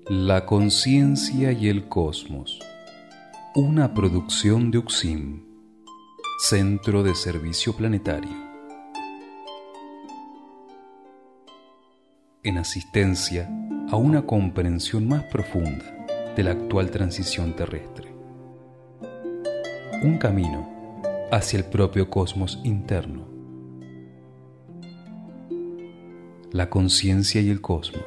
La conciencia y el cosmos. Una producción de UXIM, Centro de Servicio Planetario. En asistencia a una comprensión más profunda de la actual transición terrestre. Un camino hacia el propio cosmos interno. La conciencia y el cosmos.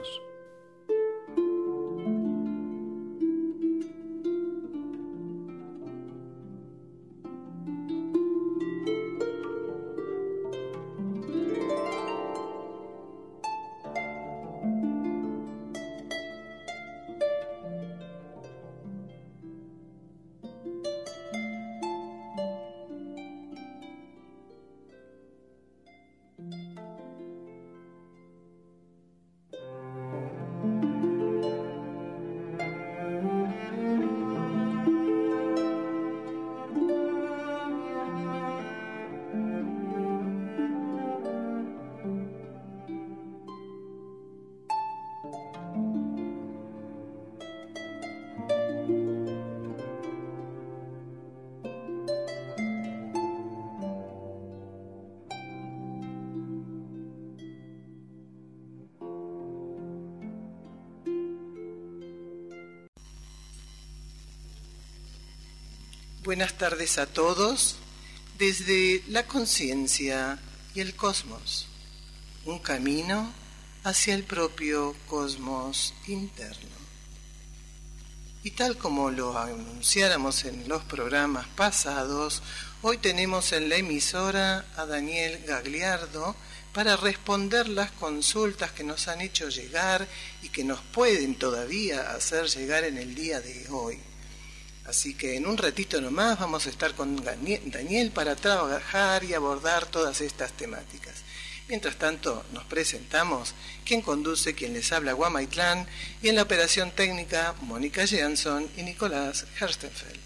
Buenas tardes a todos desde la conciencia y el cosmos, un camino hacia el propio cosmos interno. Y tal como lo anunciáramos en los programas pasados, hoy tenemos en la emisora a Daniel Gagliardo para responder las consultas que nos han hecho llegar y que nos pueden todavía hacer llegar en el día de hoy. Así que en un ratito nomás vamos a estar con Daniel para trabajar y abordar todas estas temáticas. Mientras tanto, nos presentamos, quien conduce, quien les habla, Guamaitlán, y en la operación técnica, Mónica Jansson y Nicolás Herstenfeld.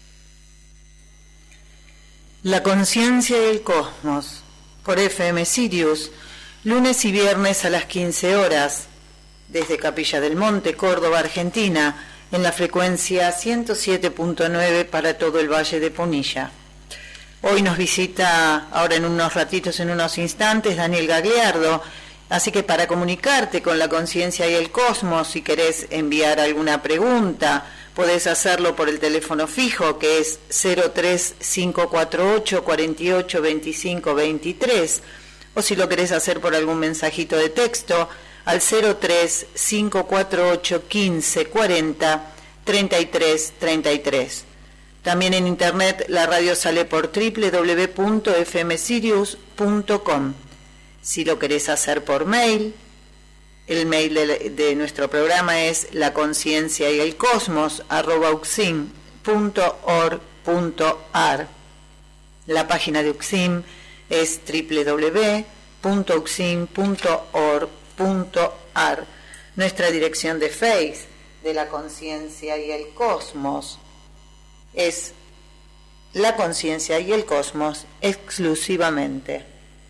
La conciencia y el cosmos, por FM Sirius, lunes y viernes a las 15 horas, desde Capilla del Monte, Córdoba, Argentina, en la frecuencia 107.9 para todo el Valle de Punilla. Hoy nos visita, ahora en unos ratitos, en unos instantes, Daniel Gagliardo, así que para comunicarte con la conciencia y el cosmos, si querés enviar alguna pregunta, podés hacerlo por el teléfono fijo, que es 03548 48 25 23, o si lo querés hacer por algún mensajito de texto, al 03548 15 40 33 33. También en internet la radio sale por www.fmsirius.com. Si lo querés hacer por mail, el mail de nuestro programa es laconcienciayelcosmos@uxim.org.ar. La página de UXIM es www.uxim.org.ar. Nuestra dirección de Face de la conciencia y el cosmos es la conciencia y el cosmos exclusivamente.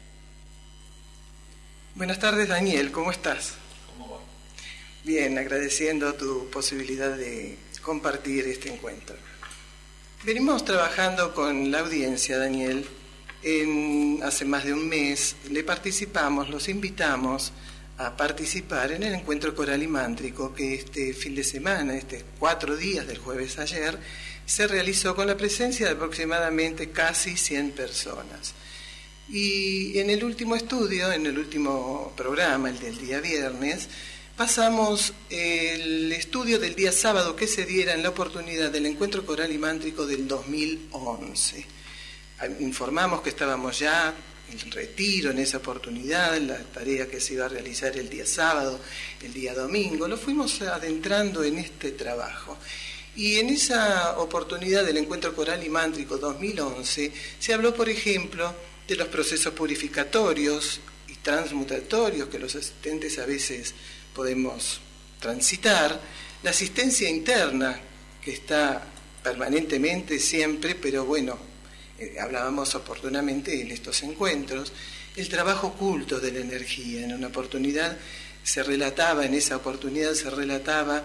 Buenas tardes, Daniel, ¿cómo estás? ¿Cómo va? Bien, agradeciendo tu posibilidad de compartir este encuentro. Venimos trabajando con la audiencia, Daniel. Hace más de un mes los invitamos a participar en el encuentro coral y mántrico que este fin de semana, 4 días del jueves ayer, se realizó con la presencia de aproximadamente casi 100 personas. Y en el último estudio, en el último programa, el del día viernes, pasamos el estudio del día sábado que se diera en la oportunidad del encuentro coral y mántrico del 2011. Informamos que estábamos ya en retiro en esa oportunidad, la tarea que se iba a realizar el día sábado, el día domingo, lo fuimos adentrando en este trabajo. Y en esa oportunidad del encuentro coral y mántrico 2011 se habló, por ejemplo, de los procesos purificatorios y transmutatorios que los asistentes a veces podemos transitar, la asistencia interna que está permanentemente siempre, pero bueno, hablábamos oportunamente en estos encuentros, el trabajo oculto de la energía. En una oportunidad se relataba, en esa oportunidad se relataba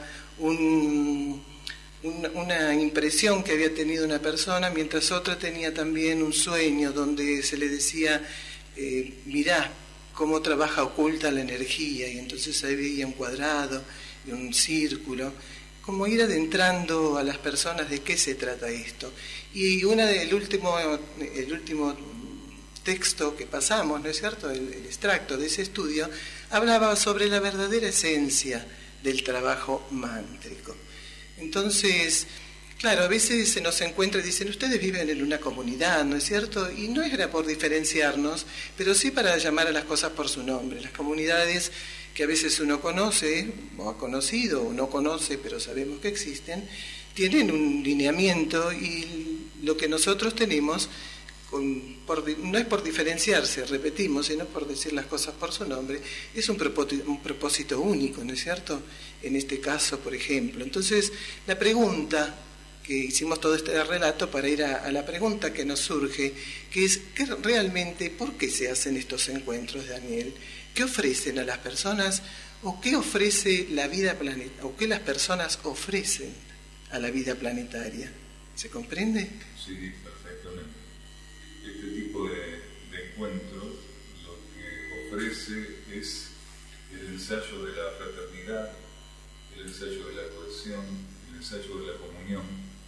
una impresión que había tenido una persona, mientras otra tenía también un sueño donde se le decía, mirá cómo trabaja oculta la energía, y entonces ahí veía un cuadrado y un círculo, como ir adentrando a las personas de qué se trata esto. Y el último texto que pasamos, ¿no es cierto?, el extracto de ese estudio, hablaba sobre la verdadera esencia del trabajo mántrico. Entonces, claro, a veces se nos encuentra y dicen, ustedes viven en una comunidad, ¿no es cierto? Y no era por diferenciarnos, pero sí para llamar a las cosas por su nombre. Las comunidades que a veces uno conoce, o ha conocido, o no conoce, pero sabemos que existen, tienen un lineamiento, y lo que nosotros tenemos, no es por diferenciarse, repetimos, sino por decir las cosas por su nombre, es un propósito único, ¿no es cierto? En este caso, por ejemplo. Entonces, la pregunta que hicimos todo este relato para ir a la pregunta que nos surge, que es, realmente, ¿por qué se hacen estos encuentros, Daniel? ¿Qué ofrecen a las personas, o qué ofrece la vida planetaria, o qué las personas ofrecen a la vida planetaria? ¿Se comprende? Sí, perfectamente. Este tipo de encuentros lo que ofrece es el ensayo de la fraternidad, el ensayo de la cohesión, el ensayo de la comunión,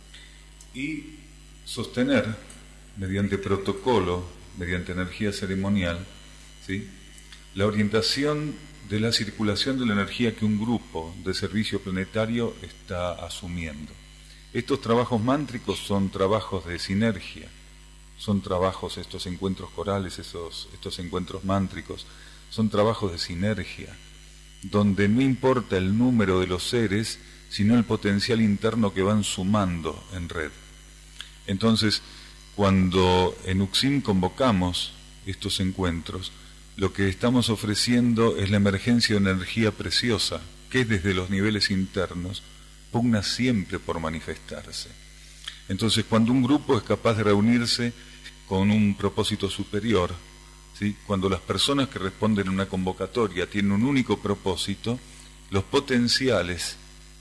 y sostener mediante protocolo, mediante energía ceremonial, ¿sí?, la orientación de la circulación de la energía que un grupo de servicio planetario está asumiendo. Estos trabajos mántricos son trabajos de sinergia, son trabajos, estos encuentros corales, estos encuentros mántricos, son trabajos de sinergia, donde no importa el número de los seres, sino el potencial interno que van sumando en red. Entonces, cuando en UXIM convocamos estos encuentros, lo que estamos ofreciendo es la emergencia de energía preciosa, que desde los niveles internos pugna siempre por manifestarse. Entonces, cuando un grupo es capaz de reunirse con un propósito superior, ¿sí?, cuando las personas que responden a una convocatoria tienen un único propósito, los potenciales,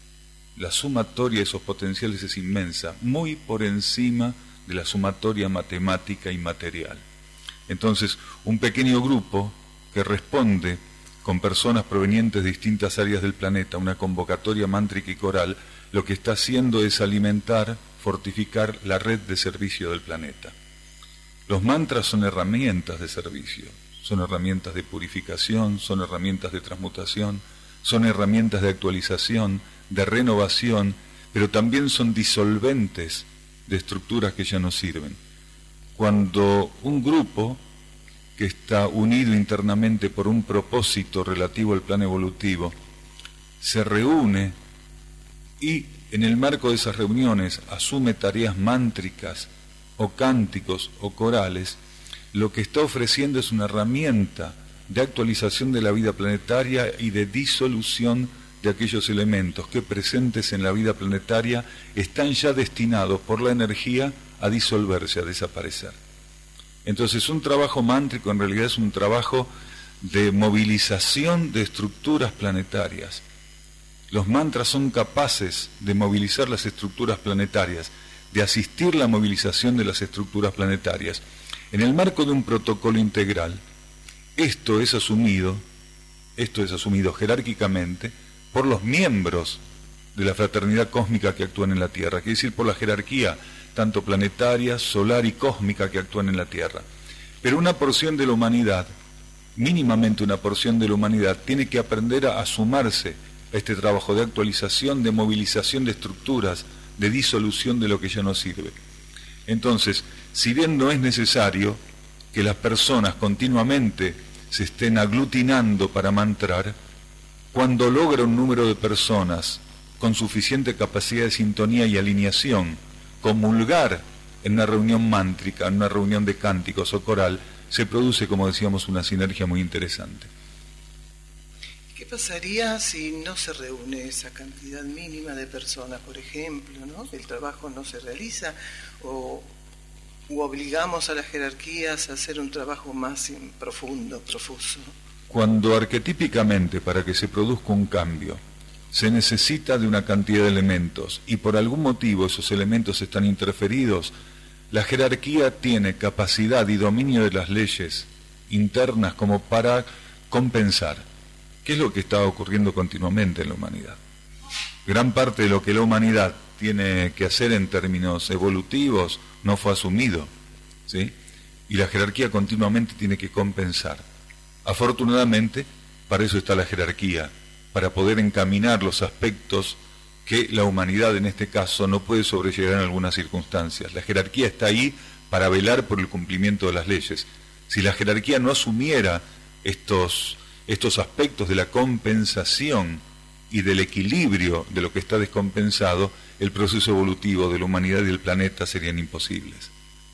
la sumatoria de esos potenciales es inmensa, muy por encima de la sumatoria matemática y material. Entonces, un pequeño grupo que responde con personas provenientes de distintas áreas del planeta, una convocatoria mántrica y coral, lo que está haciendo es alimentar, fortificar la red de servicio del planeta. Los mantras son herramientas de servicio, son herramientas de purificación, son herramientas de transmutación, son herramientas de actualización, de renovación, pero también son disolventes de estructuras que ya no sirven. Cuando un grupo que está unido internamente por un propósito relativo al plan evolutivo se reúne y en el marco de esas reuniones asume tareas mántricas o cánticos o corales, lo que está ofreciendo es una herramienta de actualización de la vida planetaria y de disolución de aquellos elementos que presentes en la vida planetaria están ya destinados por la energía a disolverse, a desaparecer. Entonces, un trabajo mántrico en realidad es un trabajo de movilización de estructuras planetarias. Los mantras son capaces de movilizar las estructuras planetarias, de asistir la movilización de las estructuras planetarias. En el marco de un protocolo integral, esto es asumido jerárquicamente por los miembros de la fraternidad cósmica que actúan en la Tierra, quiere decir por la jerarquía tanto planetaria, solar y cósmica que actúan en la Tierra. Pero una porción de la humanidad, mínimamente una porción de la humanidad, tiene que aprender a sumarse a este trabajo de actualización, de movilización de estructuras, de disolución de lo que ya no sirve. Entonces, si bien no es necesario que las personas continuamente se estén aglutinando para mantrar, cuando logra un número de personas con suficiente capacidad de sintonía y alineación comulgar en una reunión mántrica, en una reunión de cánticos o coral, se produce, como decíamos, una sinergia muy interesante. ¿Qué pasaría si no se reúne esa cantidad mínima de personas, por ejemplo, ¿no? El trabajo no se realiza o obligamos a las jerarquías a hacer un trabajo más profundo, profuso. Cuando arquetípicamente, para que se produzca un cambio, se necesita de una cantidad de elementos y por algún motivo esos elementos están interferidos, la jerarquía tiene capacidad y dominio de las leyes internas como para compensar. ¿Qué es lo que está ocurriendo continuamente en la humanidad? Gran parte de lo que la humanidad tiene que hacer en términos evolutivos no fue asumido, ¿sí? Y la jerarquía continuamente tiene que compensar. Afortunadamente, para eso está la jerarquía, para poder encaminar los aspectos que la humanidad en este caso no puede sobrellevar en algunas circunstancias. La jerarquía está ahí para velar por el cumplimiento de las leyes. Si la jerarquía no asumiera estos aspectos de la compensación y del equilibrio de lo que está descompensado, el proceso evolutivo de la humanidad y del planeta serían imposibles.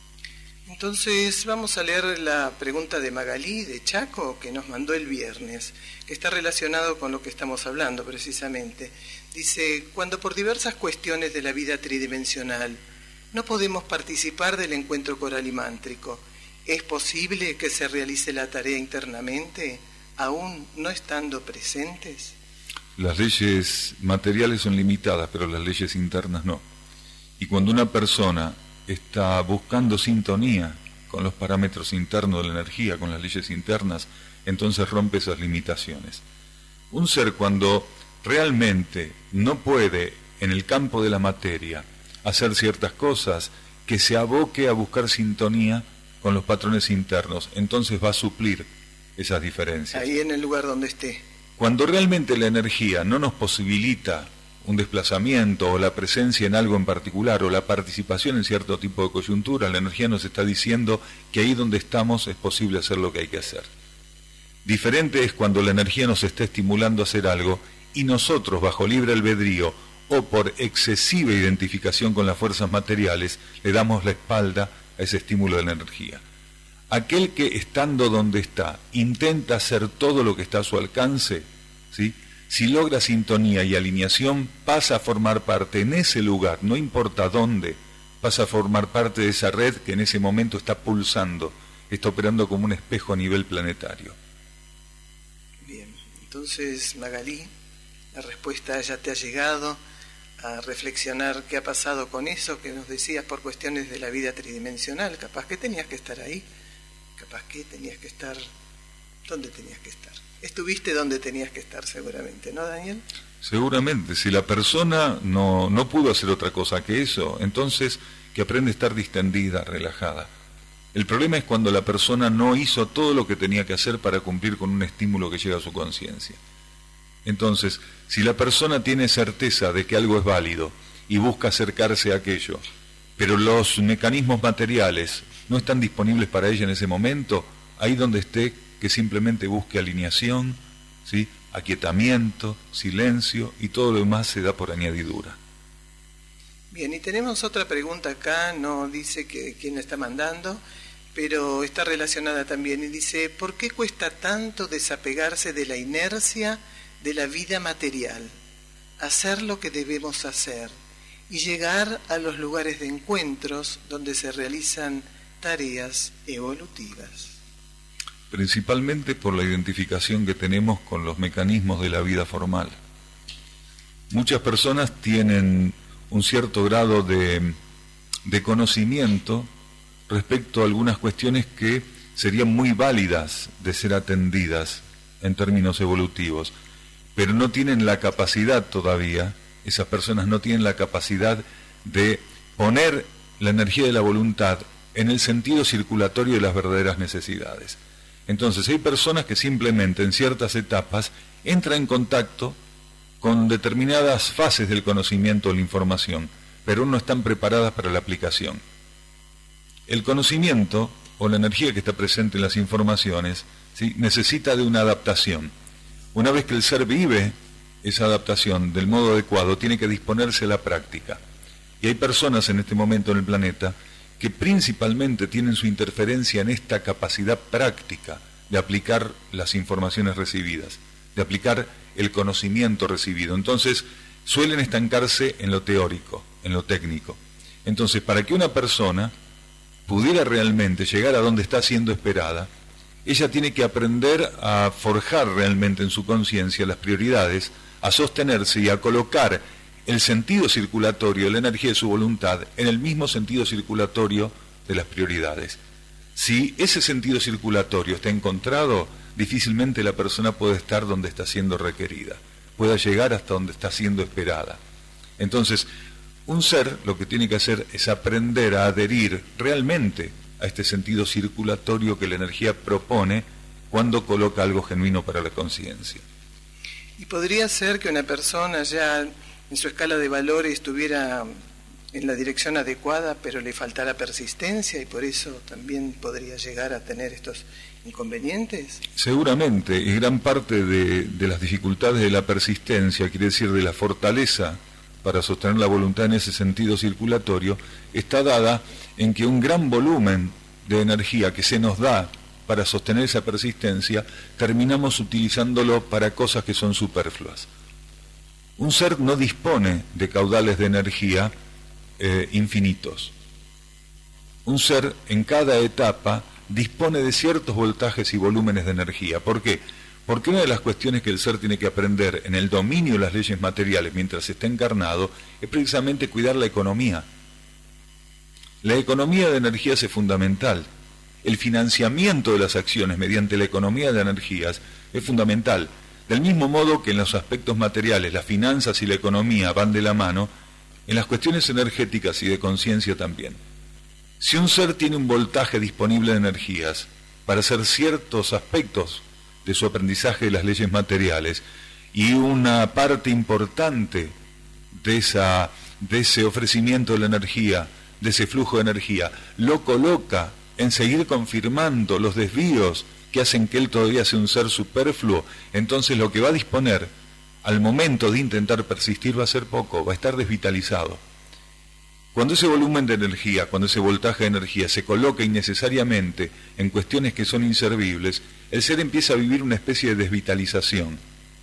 Entonces vamos a leer la pregunta de Magalí, de Chaco, que nos mandó el viernes, que está relacionado con lo que estamos hablando precisamente. Dice, cuando por diversas cuestiones de la vida tridimensional no podemos participar del encuentro coral y mántrico, ¿es posible que se realice la tarea internamente, aún no estando presentes? Las leyes materiales son limitadas, pero las leyes internas no. Y cuando una persona está buscando sintonía con los parámetros internos de la energía, con las leyes internas, entonces rompe esas limitaciones. Un ser cuando realmente no puede, en el campo de la materia, hacer ciertas cosas, que se aboque a buscar sintonía con los patrones internos, entonces va a suplir esas diferencias. Ahí en el lugar donde esté. Cuando realmente la energía no nos posibilita un desplazamiento o la presencia en algo en particular o la participación en cierto tipo de coyuntura, la energía nos está diciendo que ahí donde estamos es posible hacer lo que hay que hacer. Diferente es cuando la energía nos está estimulando a hacer algo y nosotros, bajo libre albedrío o por excesiva identificación con las fuerzas materiales, le damos la espalda a ese estímulo de la energía. Aquel que, estando donde está, intenta hacer todo lo que está a su alcance, ¿sí?, si logra sintonía y alineación, pasa a formar parte en ese lugar, no importa dónde, pasa a formar parte de esa red que en ese momento está pulsando, está operando como un espejo a nivel planetario. Bien, entonces Magalí, la respuesta ya te ha llegado a reflexionar qué ha pasado con eso que nos decías por cuestiones de la vida tridimensional. Capaz que tenías que estar ahí, capaz que tenías que estar donde tenías que estar. Estuviste donde tenías que estar seguramente, ¿no, Daniel? Seguramente, si la persona no pudo hacer otra cosa que eso, entonces que aprende a estar distendida, relajada. El problema es cuando la persona no hizo todo lo que tenía que hacer para cumplir con un estímulo que llega a su conciencia. Entonces, si la persona tiene certeza de que algo es válido y busca acercarse a aquello, pero los mecanismos materiales no están disponibles para ella en ese momento, ahí donde esté, que simplemente busque alineación, ¿sí?, aquietamiento, silencio, y todo lo demás se da por añadidura. Bien, y tenemos otra pregunta acá, no dice quién la está mandando, pero está relacionada también, y dice, ¿por qué cuesta tanto desapegarse de la inercia de la vida material, hacer lo que debemos hacer y llegar a los lugares de encuentros donde se realizan tareas evolutivas? Principalmente por la identificación que tenemos con los mecanismos de la vida formal. Muchas personas tienen un cierto grado de conocimiento respecto a algunas cuestiones que serían muy válidas de ser atendidas en términos evolutivos, pero no tienen la capacidad todavía, esas personas no tienen la capacidad de poner la energía de la voluntad en el sentido circulatorio de las verdaderas necesidades. Entonces hay personas que simplemente en ciertas etapas entran en contacto con determinadas fases del conocimiento o la información, pero aún no están preparadas para la aplicación. El conocimiento o la energía que está presente en las informaciones, ¿sí?, necesita de una adaptación. Una vez que el ser vive esa adaptación del modo adecuado, tiene que disponerse a la práctica. Y hay personas en este momento en el planeta que principalmente tienen su interferencia en esta capacidad práctica de aplicar las informaciones recibidas, de aplicar el conocimiento recibido. Entonces, suelen estancarse en lo teórico, en lo técnico. Entonces, para que una persona pudiera realmente llegar a donde está siendo esperada, ella tiene que aprender a forjar realmente en su conciencia las prioridades, a sostenerse y a colocar el sentido circulatorio, la energía de su voluntad, en el mismo sentido circulatorio de las prioridades. Si ese sentido circulatorio está encontrado, difícilmente la persona puede estar donde está siendo requerida, pueda llegar hasta donde está siendo esperada. Entonces, un ser lo que tiene que hacer es aprender a adherir realmente a este sentido circulatorio que la energía propone cuando coloca algo genuino para la conciencia. Y podría ser que una persona ya en su escala de valores estuviera en la dirección adecuada, pero le faltara persistencia y por eso también podría llegar a tener estos inconvenientes. Seguramente, y gran parte de las dificultades de la persistencia, quiere decir de la fortaleza para sostener la voluntad en ese sentido circulatorio, está dada en que un gran volumen de energía que se nos da para sostener esa persistencia, terminamos utilizándolo para cosas que son superfluas. Un ser no dispone de caudales de energía infinitos. Un ser en cada etapa dispone de ciertos voltajes y volúmenes de energía. ¿Por qué? Porque una de las cuestiones que el ser tiene que aprender en el dominio de las leyes materiales mientras está encarnado es precisamente cuidar la economía. La economía de energías es fundamental. El financiamiento de las acciones mediante la economía de energías es fundamental. Del mismo modo que en los aspectos materiales las finanzas y la economía van de la mano, en las cuestiones energéticas y de conciencia también. Si un ser tiene un voltaje disponible de energías para hacer ciertos aspectos de su aprendizaje de las leyes materiales y una parte importante de ese ofrecimiento de la energía, de ese flujo de energía, lo coloca en seguir confirmando los desvíos que hacen que él todavía sea un ser superfluo, entonces lo que va a disponer al momento de intentar persistir va a ser poco, va a estar desvitalizado. Cuando ese volumen de energía, cuando ese voltaje de energía se coloca innecesariamente en cuestiones que son inservibles, el ser empieza a vivir una especie de desvitalización.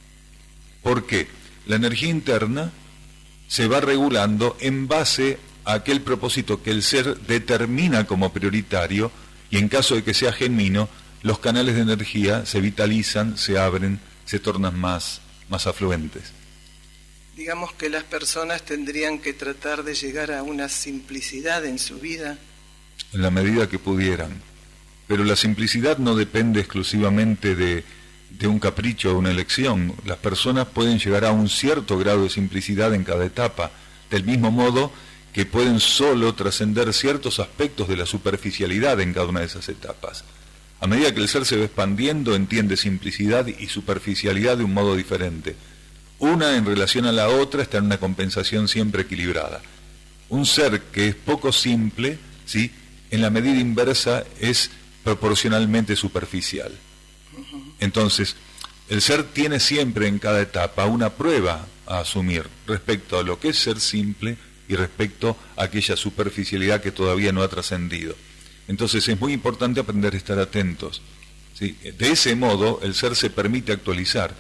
¿Por qué? La energía interna se va regulando en base a aquel propósito que el ser determina como prioritario, y en caso de que sea genuino, los canales de energía se vitalizan, se abren, se tornan más afluentes. Digamos que las personas tendrían que tratar de llegar a una simplicidad en su vida. En la medida que pudieran. Pero la simplicidad no depende exclusivamente de un capricho o una elección. Las personas pueden llegar a un cierto grado de simplicidad en cada etapa, del mismo modo que pueden solo trascender ciertos aspectos de la superficialidad en cada una de esas etapas. A medida que el ser se va expandiendo, entiende simplicidad y superficialidad de un modo diferente. Una en relación a la otra está en una compensación siempre equilibrada. Un ser que es poco simple, ¿sí?, en la medida inversa es proporcionalmente superficial. Entonces, el ser tiene siempre en cada etapa una prueba a asumir respecto a lo que es ser simple y respecto a aquella superficialidad que todavía no ha trascendido. Entonces es muy importante aprender a estar atentos, ¿sí? De ese modo el ser se permite actualizar.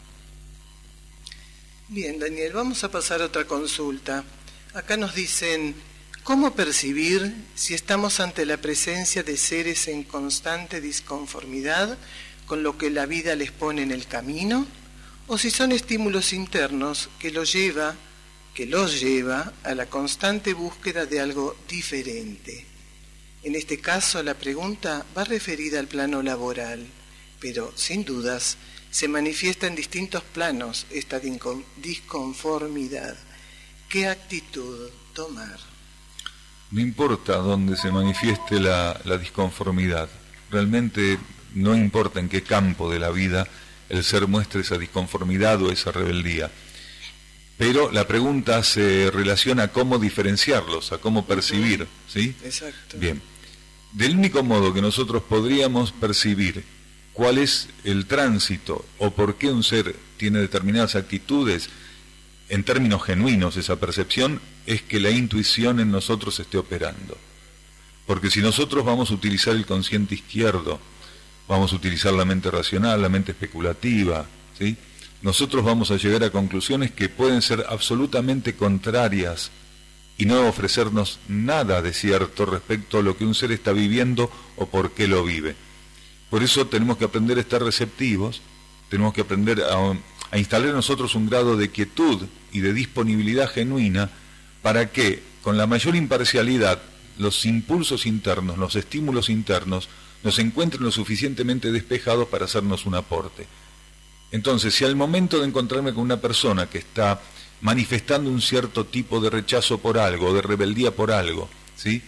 Bien, Daniel, vamos a pasar a otra consulta. Acá nos dicen, ¿cómo percibir si estamos ante la presencia de seres en constante disconformidad con lo que la vida les pone en el camino? ¿O si son estímulos internos que los lleva a la constante búsqueda de algo diferente? En este caso, la pregunta va referida al plano laboral, pero, sin dudas, se manifiesta en distintos planos esta disconformidad. ¿Qué actitud tomar? No importa dónde se manifieste la disconformidad, realmente no importa en qué campo de la vida el ser muestre esa disconformidad o esa rebeldía. Pero la pregunta se relaciona a cómo diferenciarlos, a cómo percibir, ¿sí? Exacto. Bien. Del único modo que nosotros podríamos percibir cuál es el tránsito o por qué un ser tiene determinadas actitudes, en términos genuinos esa percepción, es que la intuición en nosotros esté operando. Porque si nosotros vamos a utilizar el consciente izquierdo, vamos a utilizar la mente racional, la mente especulativa, ¿sí?, nosotros vamos a llegar a conclusiones que pueden ser absolutamente contrarias y no ofrecernos nada de cierto respecto a lo que un ser está viviendo o por qué lo vive. Por eso tenemos que aprender a estar receptivos, tenemos que aprender a instalar en nosotros un grado de quietud y de disponibilidad genuina para que, con la mayor imparcialidad, los impulsos internos, los estímulos internos, nos encuentren lo suficientemente despejados para hacernos un aporte. Entonces, si al momento de encontrarme con una persona que está manifestando un cierto tipo de rechazo por algo, de rebeldía por algo, ¿sí?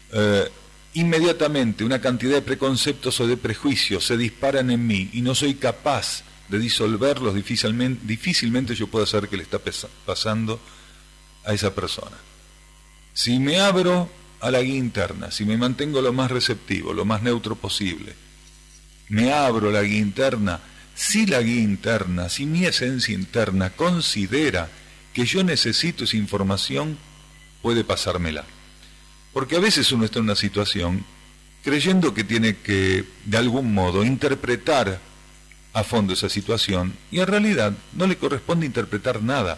Inmediatamente una cantidad de preconceptos o de prejuicios se disparan en mí y no soy capaz de disolverlos, difícilmente yo puedo saber qué le está pasando a esa persona. Si me abro a la guía interna, si me mantengo lo más receptivo, lo más neutro posible, me abro a la guía interna, si la guía interna, si mi esencia interna considera que yo necesito esa información, puede pasármela. Porque a veces uno está en una situación creyendo que tiene que, de algún modo, interpretar a fondo esa situación, y en realidad no le corresponde interpretar nada.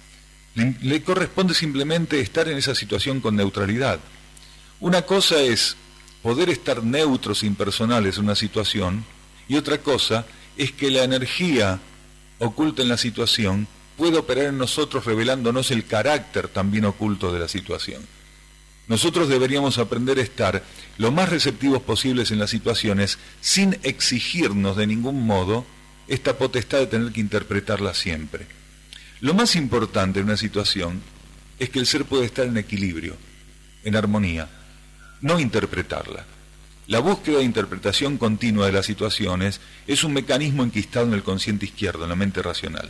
Le corresponde simplemente estar en esa situación con neutralidad. Una cosa es poder estar neutros, impersonales en una situación, y otra cosa es que la energía oculta en la situación puede operar en nosotros revelándonos el carácter también oculto de la situación. Nosotros deberíamos aprender a estar lo más receptivos posibles en las situaciones sin exigirnos de ningún modo esta potestad de tener que interpretarla siempre. Lo más importante en una situación es que el ser puede estar en equilibrio, en armonía, no interpretarla. La búsqueda de interpretación continua de las situaciones es un mecanismo enquistado en el consciente izquierdo, en la mente racional.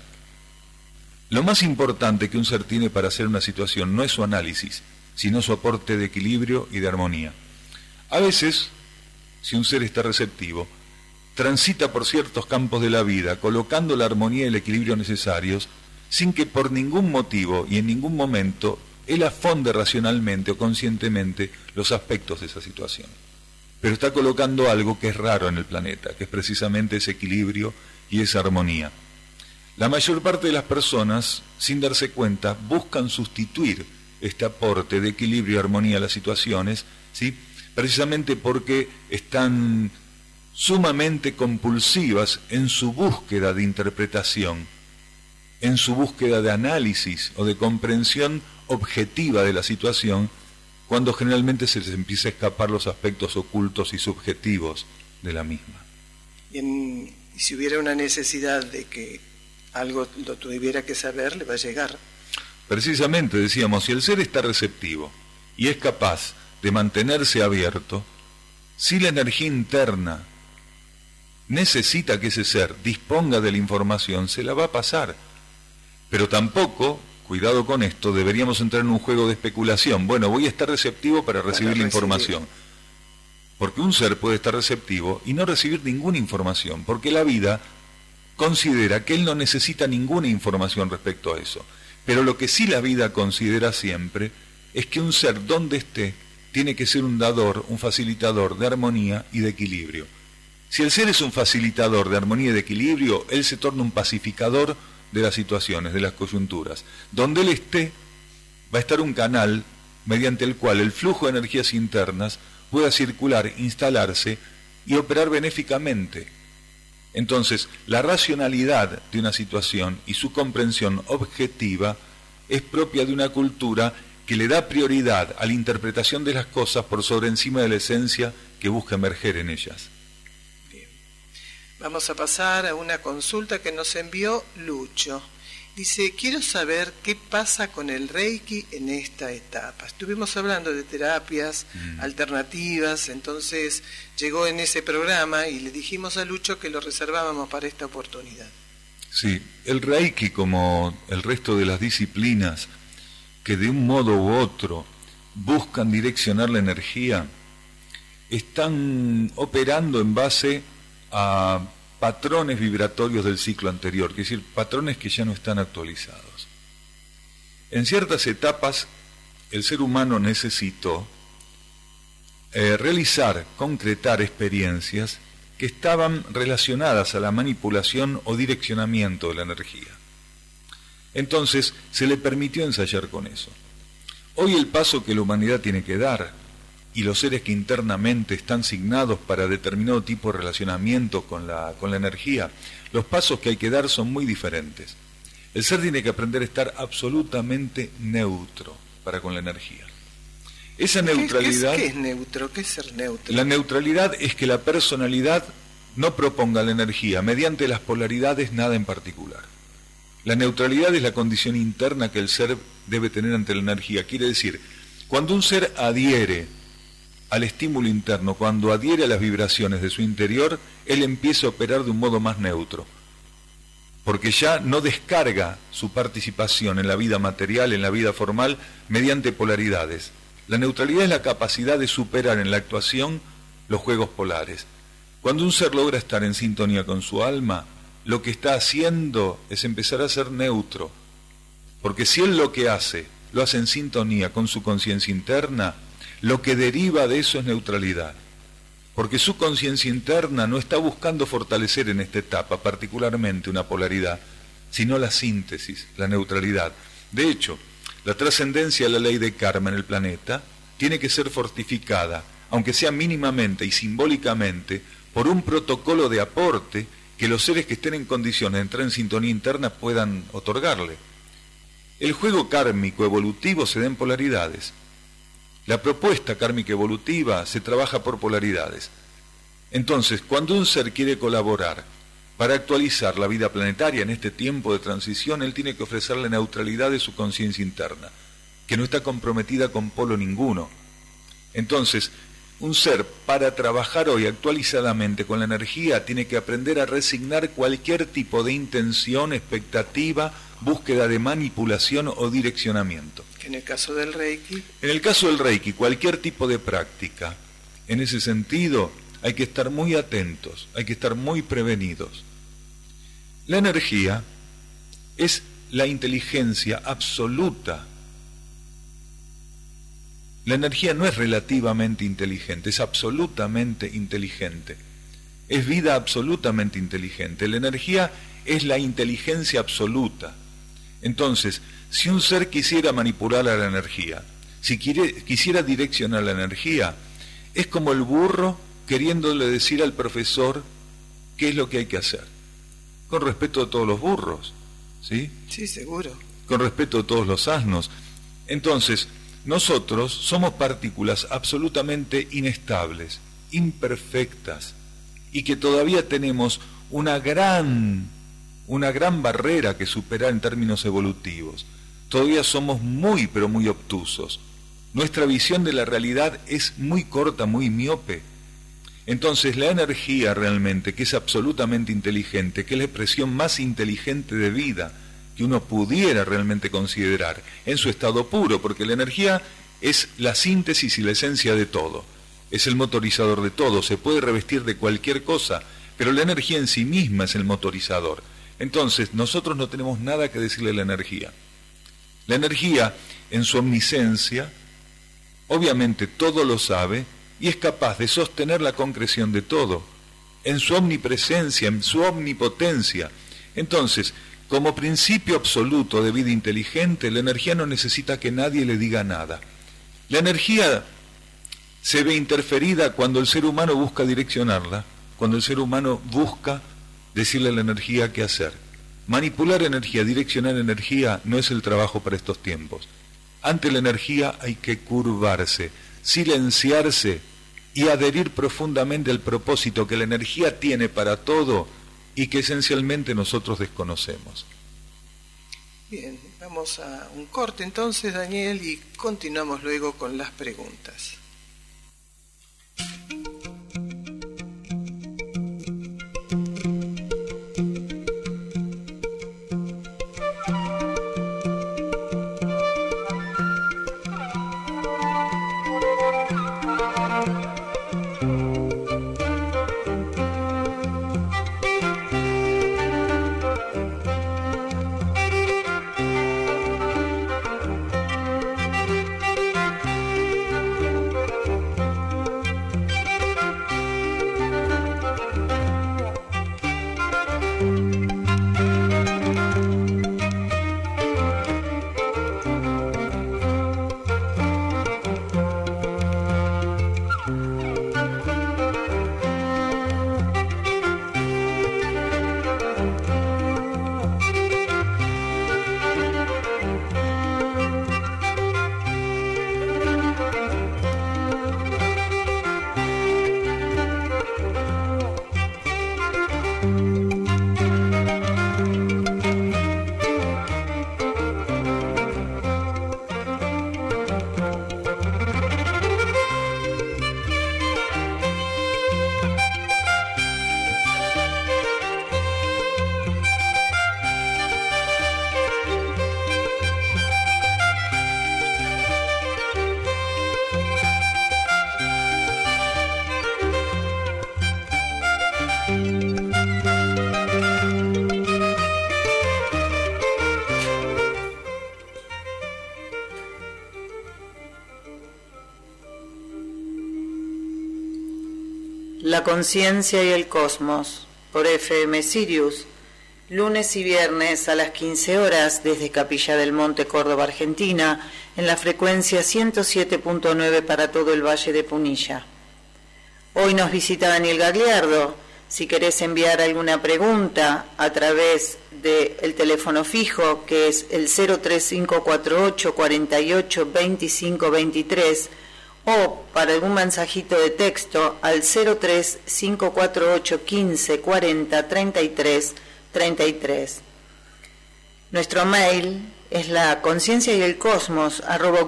Lo más importante que un ser tiene para hacer una situación no es su análisis, sino su aporte de equilibrio y de armonía. A veces, si un ser está receptivo, transita por ciertos campos de la vida, colocando la armonía y el equilibrio necesarios, sin que por ningún motivo y en ningún momento él afonde racionalmente o conscientemente los aspectos de esa situación. Pero está colocando algo que es raro en el planeta, que es precisamente ese equilibrio y esa armonía. La mayor parte de las personas, sin darse cuenta, buscan sustituir este aporte de equilibrio y armonía a las situaciones, ¿sí? Precisamente porque están sumamente compulsivas en su búsqueda de interpretación, en su búsqueda de análisis o de comprensión objetiva de la situación, cuando generalmente se les empieza a escapar los aspectos ocultos y subjetivos de la misma. Y si hubiera una necesidad de que algo lo tuviera que saber, le va a llegar. Precisamente, decíamos, si el ser está receptivo y es capaz de mantenerse abierto, si la energía interna necesita que ese ser disponga de la información, se la va a pasar. Pero tampoco, cuidado con esto, deberíamos entrar en un juego de especulación. Bueno, voy a estar receptivo para recibir la información. Porque un ser puede estar receptivo y no recibir ninguna información, porque la vida considera que él no necesita ninguna información respecto a eso. Pero lo que sí la vida considera siempre es que un ser donde esté tiene que ser un dador, un facilitador de armonía y de equilibrio. Si el ser es un facilitador de armonía y de equilibrio, él se torna un pacificador de las situaciones, de las coyunturas. Donde él esté, va a estar un canal mediante el cual el flujo de energías internas pueda circular, instalarse y operar benéficamente. Entonces, la racionalidad de una situación y su comprensión objetiva es propia de una cultura que le da prioridad a la interpretación de las cosas por sobre encima de la esencia que busca emerger en ellas. Bien. Vamos a pasar a una consulta que nos envió Lucho. Dice, quiero saber qué pasa con el Reiki en esta etapa. Estuvimos hablando de terapias alternativas, entonces llegó en ese programa y le dijimos a Lucho que lo reservábamos para esta oportunidad. Sí, el Reiki, como el resto de las disciplinas que de un modo u otro buscan direccionar la energía, están operando en base a patrones vibratorios del ciclo anterior, es decir, patrones que ya no están actualizados. En ciertas etapas, el ser humano necesitó realizar, concretar experiencias que estaban relacionadas a la manipulación o direccionamiento de la energía. Entonces, se le permitió ensayar con eso. Hoy el paso que la humanidad tiene que dar, y los seres que internamente están signados para determinado tipo de relacionamiento con la energía, los pasos que hay que dar son muy diferentes. El ser tiene que aprender a estar absolutamente neutro para con la energía. Esa neutralidad... ¿Qué es neutro? ¿Qué es ser neutro? La neutralidad es que la personalidad no proponga la energía mediante las polaridades nada en particular. La neutralidad es la condición interna que el ser debe tener ante la energía. Quiere decir, cuando un ser adhiere al estímulo interno, cuando adhiere a las vibraciones de su interior, él empieza a operar de un modo más neutro, porque ya no descarga su participación en la vida material, en la vida formal, mediante polaridades. La neutralidad es la capacidad de superar en la actuación los juegos polares. Cuando un ser logra estar en sintonía con su alma, lo que está haciendo es empezar a ser neutro, porque si él lo que hace, lo hace en sintonía con su conciencia interna, lo que deriva de eso es neutralidad, porque su conciencia interna no está buscando fortalecer en esta etapa particularmente una polaridad, sino la síntesis, la neutralidad. De hecho, la trascendencia de la ley de karma en el planeta tiene que ser fortificada, aunque sea mínimamente y simbólicamente, por un protocolo de aporte que los seres que estén en condiciones de entrar en sintonía interna puedan otorgarle. El juego kármico evolutivo se da en polaridades. La propuesta kármica evolutiva se trabaja por polaridades. Entonces, cuando un ser quiere colaborar para actualizar la vida planetaria en este tiempo de transición, él tiene que ofrecer la neutralidad de su conciencia interna, que no está comprometida con polo ninguno. Entonces, un ser para trabajar hoy actualizadamente con la energía tiene que aprender a resignar cualquier tipo de intención, expectativa, búsqueda de manipulación o direccionamiento. En el caso del Reiki. En el caso del Reiki, cualquier tipo de práctica. En ese sentido, hay que estar muy atentos, hay que estar muy prevenidos. La energía es la inteligencia absoluta. La energía no es relativamente inteligente, es absolutamente inteligente. Es vida absolutamente inteligente. La energía es la inteligencia absoluta. Entonces, si un ser quisiera manipular a la energía, si quisiera direccionar la energía, es como el burro queriéndole decir al profesor qué es lo que hay que hacer. Con respeto a todos los burros, ¿sí? Sí, seguro. Con respeto a todos los asnos. Entonces, nosotros somos partículas absolutamente inestables, imperfectas, y que todavía tenemos una gran barrera que superar en términos evolutivos. Todavía somos muy, pero muy obtusos. Nuestra visión de la realidad es muy corta, muy miope. Entonces la energía realmente, que es absolutamente inteligente, que es la expresión más inteligente de vida que uno pudiera realmente considerar en su estado puro, porque la energía es la síntesis y la esencia de todo, es el motorizador de todo, se puede revestir de cualquier cosa, pero la energía en sí misma es el motorizador. Entonces nosotros no tenemos nada que decirle a la energía. La energía, en su omnisciencia, obviamente todo lo sabe y es capaz de sostener la concreción de todo, en su omnipresencia, en su omnipotencia. Entonces, como principio absoluto de vida inteligente, la energía no necesita que nadie le diga nada. La energía se ve interferida cuando el ser humano busca direccionarla, cuando el ser humano busca decirle a la energía qué hacer. Manipular energía, direccionar energía no es el trabajo para estos tiempos. Ante la energía hay que curvarse, silenciarse y adherir profundamente al propósito que la energía tiene para todo y que esencialmente nosotros desconocemos. Bien, vamos a un corte entonces, Daniel, y continuamos luego con las preguntas. La conciencia y el cosmos, por FM Sirius, lunes y viernes a las 15 horas desde Capilla del Monte, Córdoba, Argentina, en la frecuencia 107.9 para todo el Valle de Punilla. Hoy nos visita Daniel Gagliardo. Si querés enviar alguna pregunta a través del teléfono fijo, que es el 03548 48 25 23, o para algún mensajito de texto al 03548 15 40 33 33. Nuestro mail es la conciencia y el cosmos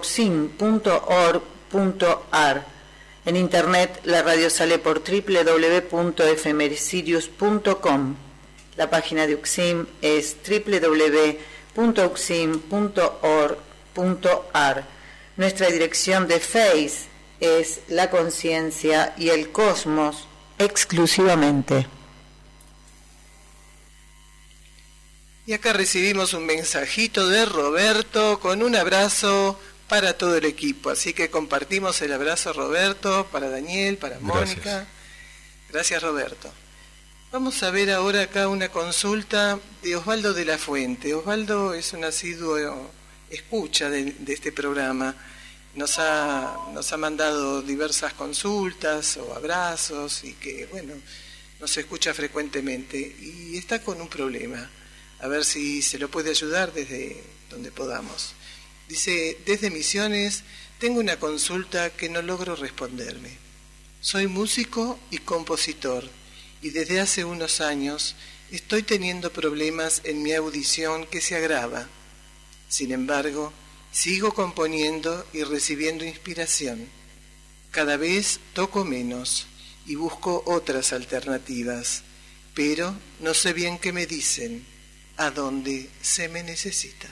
@uxim.org.ar. En internet la radio sale por www.fmsirius.com. La página de UXIM es www.uxim.org.ar. Nuestra dirección de Face es la conciencia y el cosmos exclusivamente. Y acá recibimos un mensajito de Roberto con un abrazo para todo el equipo. Así que compartimos el abrazo, Roberto, para Daniel, para Mónica. Gracias, Roberto. Vamos a ver ahora acá una consulta de Osvaldo de la Fuente. Osvaldo es un asiduo escucha de este programa. Nos ha mandado diversas consultas o abrazos y que, bueno, nos escucha frecuentemente y está con un problema. A ver si se lo puede ayudar desde donde podamos. Dice, desde Misiones tengo una consulta que no logro responderme. Soy músico y compositor y desde hace unos años estoy teniendo problemas en mi audición que se agrava. Sin embargo, sigo componiendo y recibiendo inspiración. Cada vez toco menos y busco otras alternativas, pero no sé bien qué me dicen, a dónde se me necesita.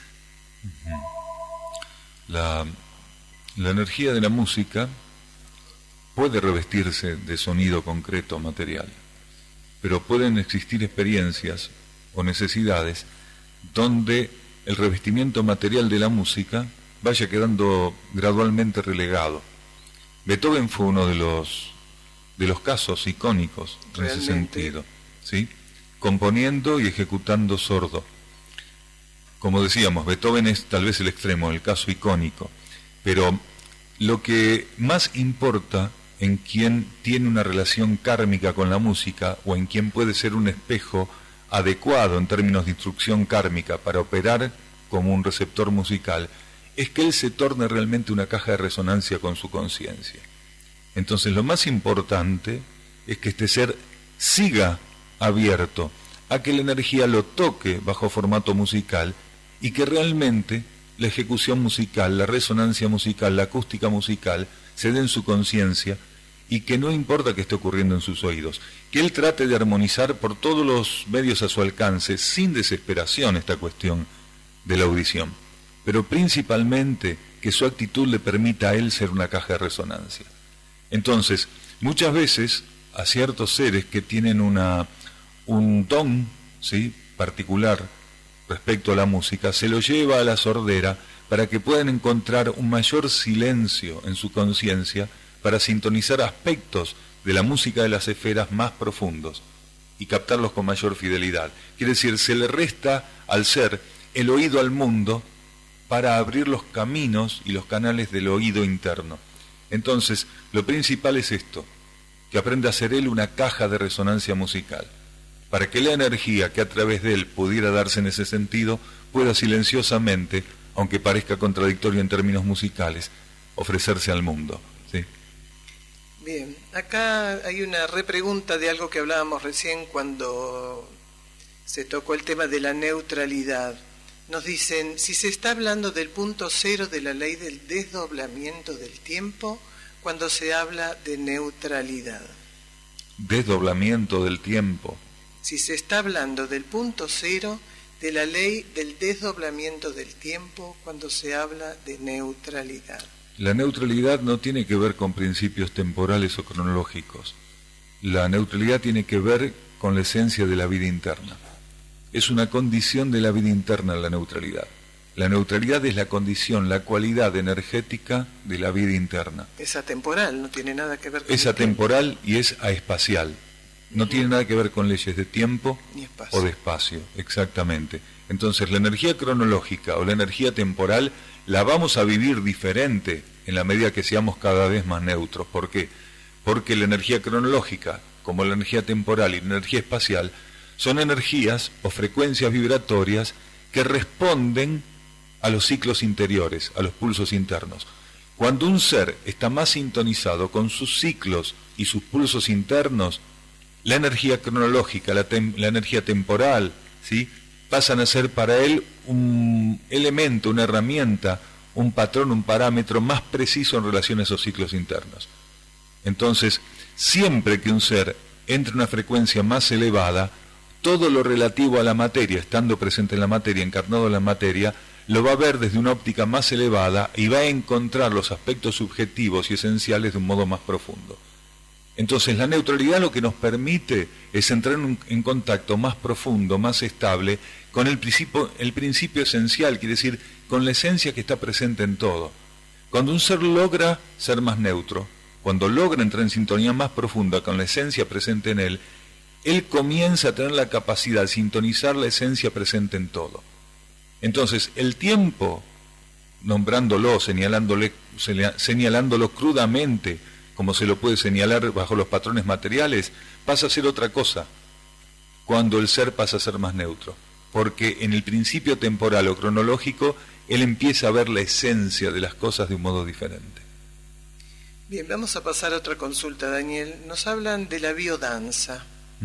La energía de la música puede revestirse de sonido concreto, material, pero pueden existir experiencias o necesidades donde el revestimiento material de la música vaya quedando gradualmente relegado. Beethoven fue uno de los casos icónicos en ese sentido, ¿sí? Componiendo y ejecutando sordo. Como decíamos, Beethoven es tal vez el extremo, el caso icónico, pero lo que más importa en quien tiene una relación kármica con la música o en quien puede ser un espejo adecuado en términos de instrucción kármica para operar como un receptor musical, es que él se torne realmente una caja de resonancia con su conciencia. Entonces lo más importante es que este ser siga abierto a que la energía lo toque bajo formato musical y que realmente la ejecución musical, la resonancia musical, la acústica musical se dé en su conciencia y que no importa que esté ocurriendo en sus oídos, que él trate de armonizar por todos los medios a su alcance, sin desesperación, esta cuestión de la audición, pero principalmente que su actitud le permita a él ser una caja de resonancia. Entonces, muchas veces a ciertos seres que tienen un don, ¿sí?, particular respecto a la música, se lo lleva a la sordera para que puedan encontrar un mayor silencio en su conciencia para sintonizar aspectos de la música de las esferas más profundos y captarlos con mayor fidelidad. Quiere decir, se le resta al ser el oído al mundo para abrir los caminos y los canales del oído interno. Entonces, lo principal es esto, que aprenda a ser él una caja de resonancia musical, para que la energía que a través de él pudiera darse en ese sentido pueda silenciosamente, aunque parezca contradictorio en términos musicales, ofrecerse al mundo, ¿sí? Bien, acá hay una repregunta de algo que hablábamos recién cuando se tocó el tema de la neutralidad. Nos dicen, si se está hablando del punto cero de la ley del desdoblamiento del tiempo, cuando se habla de neutralidad. Desdoblamiento del tiempo. Si se está hablando del punto cero de la ley del desdoblamiento del tiempo, cuando se habla de neutralidad. La neutralidad no tiene que ver con principios temporales o cronológicos. La neutralidad tiene que ver con la esencia de la vida interna. Es una condición de la vida interna la neutralidad. La neutralidad es la condición, la cualidad energética de la vida interna. Es atemporal, no tiene nada que ver con... Es atemporal y es aespacial. No tiene nada que ver con leyes de tiempo o de espacio, exactamente. Entonces la energía cronológica o la energía temporal la vamos a vivir diferente en la medida que seamos cada vez más neutros. ¿Por qué? Porque la energía cronológica, como la energía temporal y la energía espacial, son energías o frecuencias vibratorias que responden a los ciclos interiores, a los pulsos internos. Cuando un ser está más sintonizado con sus ciclos y sus pulsos internos, la energía cronológica, la energía temporal, ¿sí?, pasan a ser para él un elemento, una herramienta, un patrón, un parámetro más preciso en relación a esos ciclos internos. Entonces, siempre que un ser entre en una frecuencia más elevada, todo lo relativo a la materia, estando presente en la materia, encarnado en la materia, lo va a ver desde una óptica más elevada y va a encontrar los aspectos subjetivos y esenciales de un modo más profundo. Entonces la neutralidad lo que nos permite es entrar en contacto más profundo, más estable, con el principio esencial, quiere decir, con la esencia que está presente en todo. Cuando un ser logra ser más neutro, cuando logra entrar en sintonía más profunda con la esencia presente en él comienza a tener la capacidad de sintonizar la esencia presente en todo. Entonces, el tiempo, nombrándolo, señalándolo crudamente, como se lo puede señalar bajo los patrones materiales, pasa a ser otra cosa cuando el ser pasa a ser más neutro. Porque en el principio temporal o cronológico, él empieza a ver la esencia de las cosas de un modo diferente. Bien, vamos a pasar a otra consulta, Daniel. Nos hablan de la biodanza.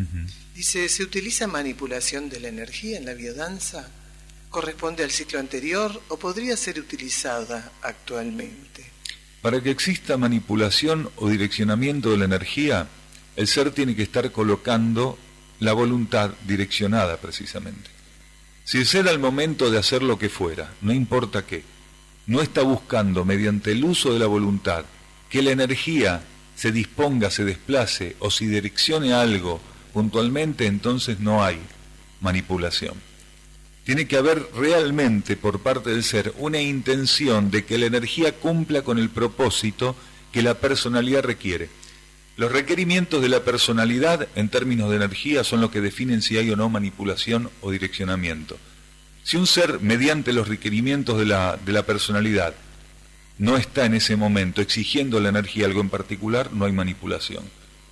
Dice, ¿se utiliza manipulación de la energía en la biodanza? ¿Corresponde al ciclo anterior o podría ser utilizada actualmente? Para que exista manipulación o direccionamiento de la energía, el ser tiene que estar colocando la voluntad direccionada precisamente. Si el ser al momento de hacer lo que fuera, no importa qué, no está buscando mediante el uso de la voluntad que la energía se disponga, se desplace o se direccione a algo puntualmente, entonces no hay manipulación. Tiene que haber realmente por parte del ser una intención de que la energía cumpla con el propósito que la personalidad requiere. Los requerimientos de la personalidad en términos de energía son lo que definen si hay o no manipulación o direccionamiento. Si un ser, mediante los requerimientos de la personalidad, no está en ese momento exigiendo la energía algo en particular, no hay manipulación.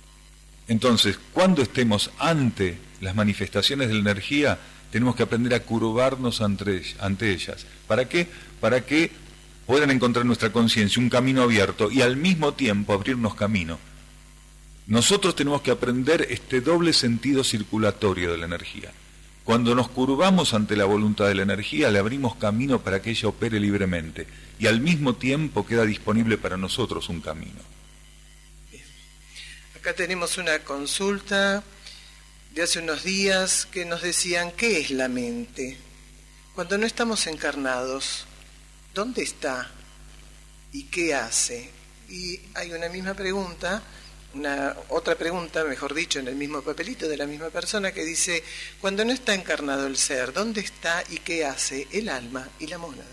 Entonces, cuando estemos ante las manifestaciones de la energía, tenemos que aprender a curvarnos ante ellas. ¿Para qué? Para que puedan encontrar en nuestra conciencia un camino abierto y al mismo tiempo abrirnos camino. Nosotros tenemos que aprender este doble sentido circulatorio de la energía. Cuando nos curvamos ante la voluntad de la energía, le abrimos camino para que ella opere libremente y al mismo tiempo queda disponible para nosotros un camino. Bien. Acá tenemos una consulta de hace unos días que nos decían, ¿qué es la mente? Cuando no estamos encarnados, ¿dónde está? ¿Y qué hace? Y hay una misma pregunta, otra pregunta, mejor dicho, en el mismo papelito de la misma persona que dice, cuando no está encarnado el ser, ¿dónde está y qué hace el alma y la mónada?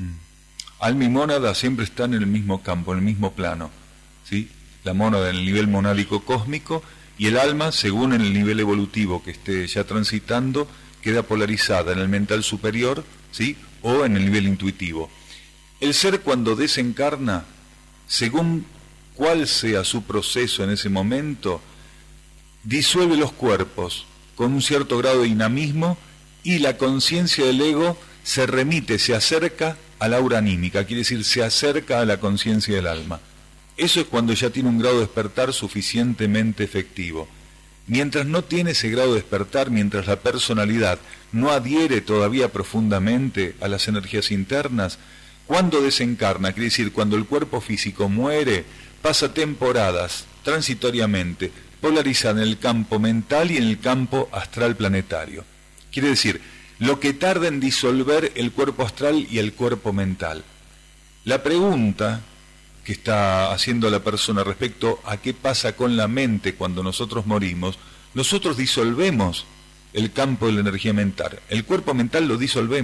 Alma y mónada siempre están en el mismo campo, en el mismo plano, ¿sí? La mónada en el nivel monádico cósmico y el alma, según en el nivel evolutivo que esté ya transitando, queda polarizada en el mental superior, ¿sí?, o en el nivel intuitivo. El ser cuando desencarna, según cuál sea su proceso en ese momento, disuelve los cuerpos con un cierto grado de dinamismo y la conciencia del ego se remite, se acerca a la aura anímica, quiere decir, se acerca a la conciencia del alma. Eso es cuando ya tiene un grado de despertar suficientemente efectivo. Mientras no tiene ese grado de despertar, mientras la personalidad no adhiere todavía profundamente a las energías internas, cuando desencarna, quiere decir, cuando el cuerpo físico muere, pasa temporadas, transitoriamente, polarizada en el campo mental y en el campo astral planetario. Quiere decir, lo que tarda en disolver el cuerpo astral y el cuerpo mental. La pregunta que está haciendo la persona respecto a qué pasa con la mente cuando nosotros morimos, nosotros disolvemos el campo de la energía mental, el cuerpo mental lo disolvemos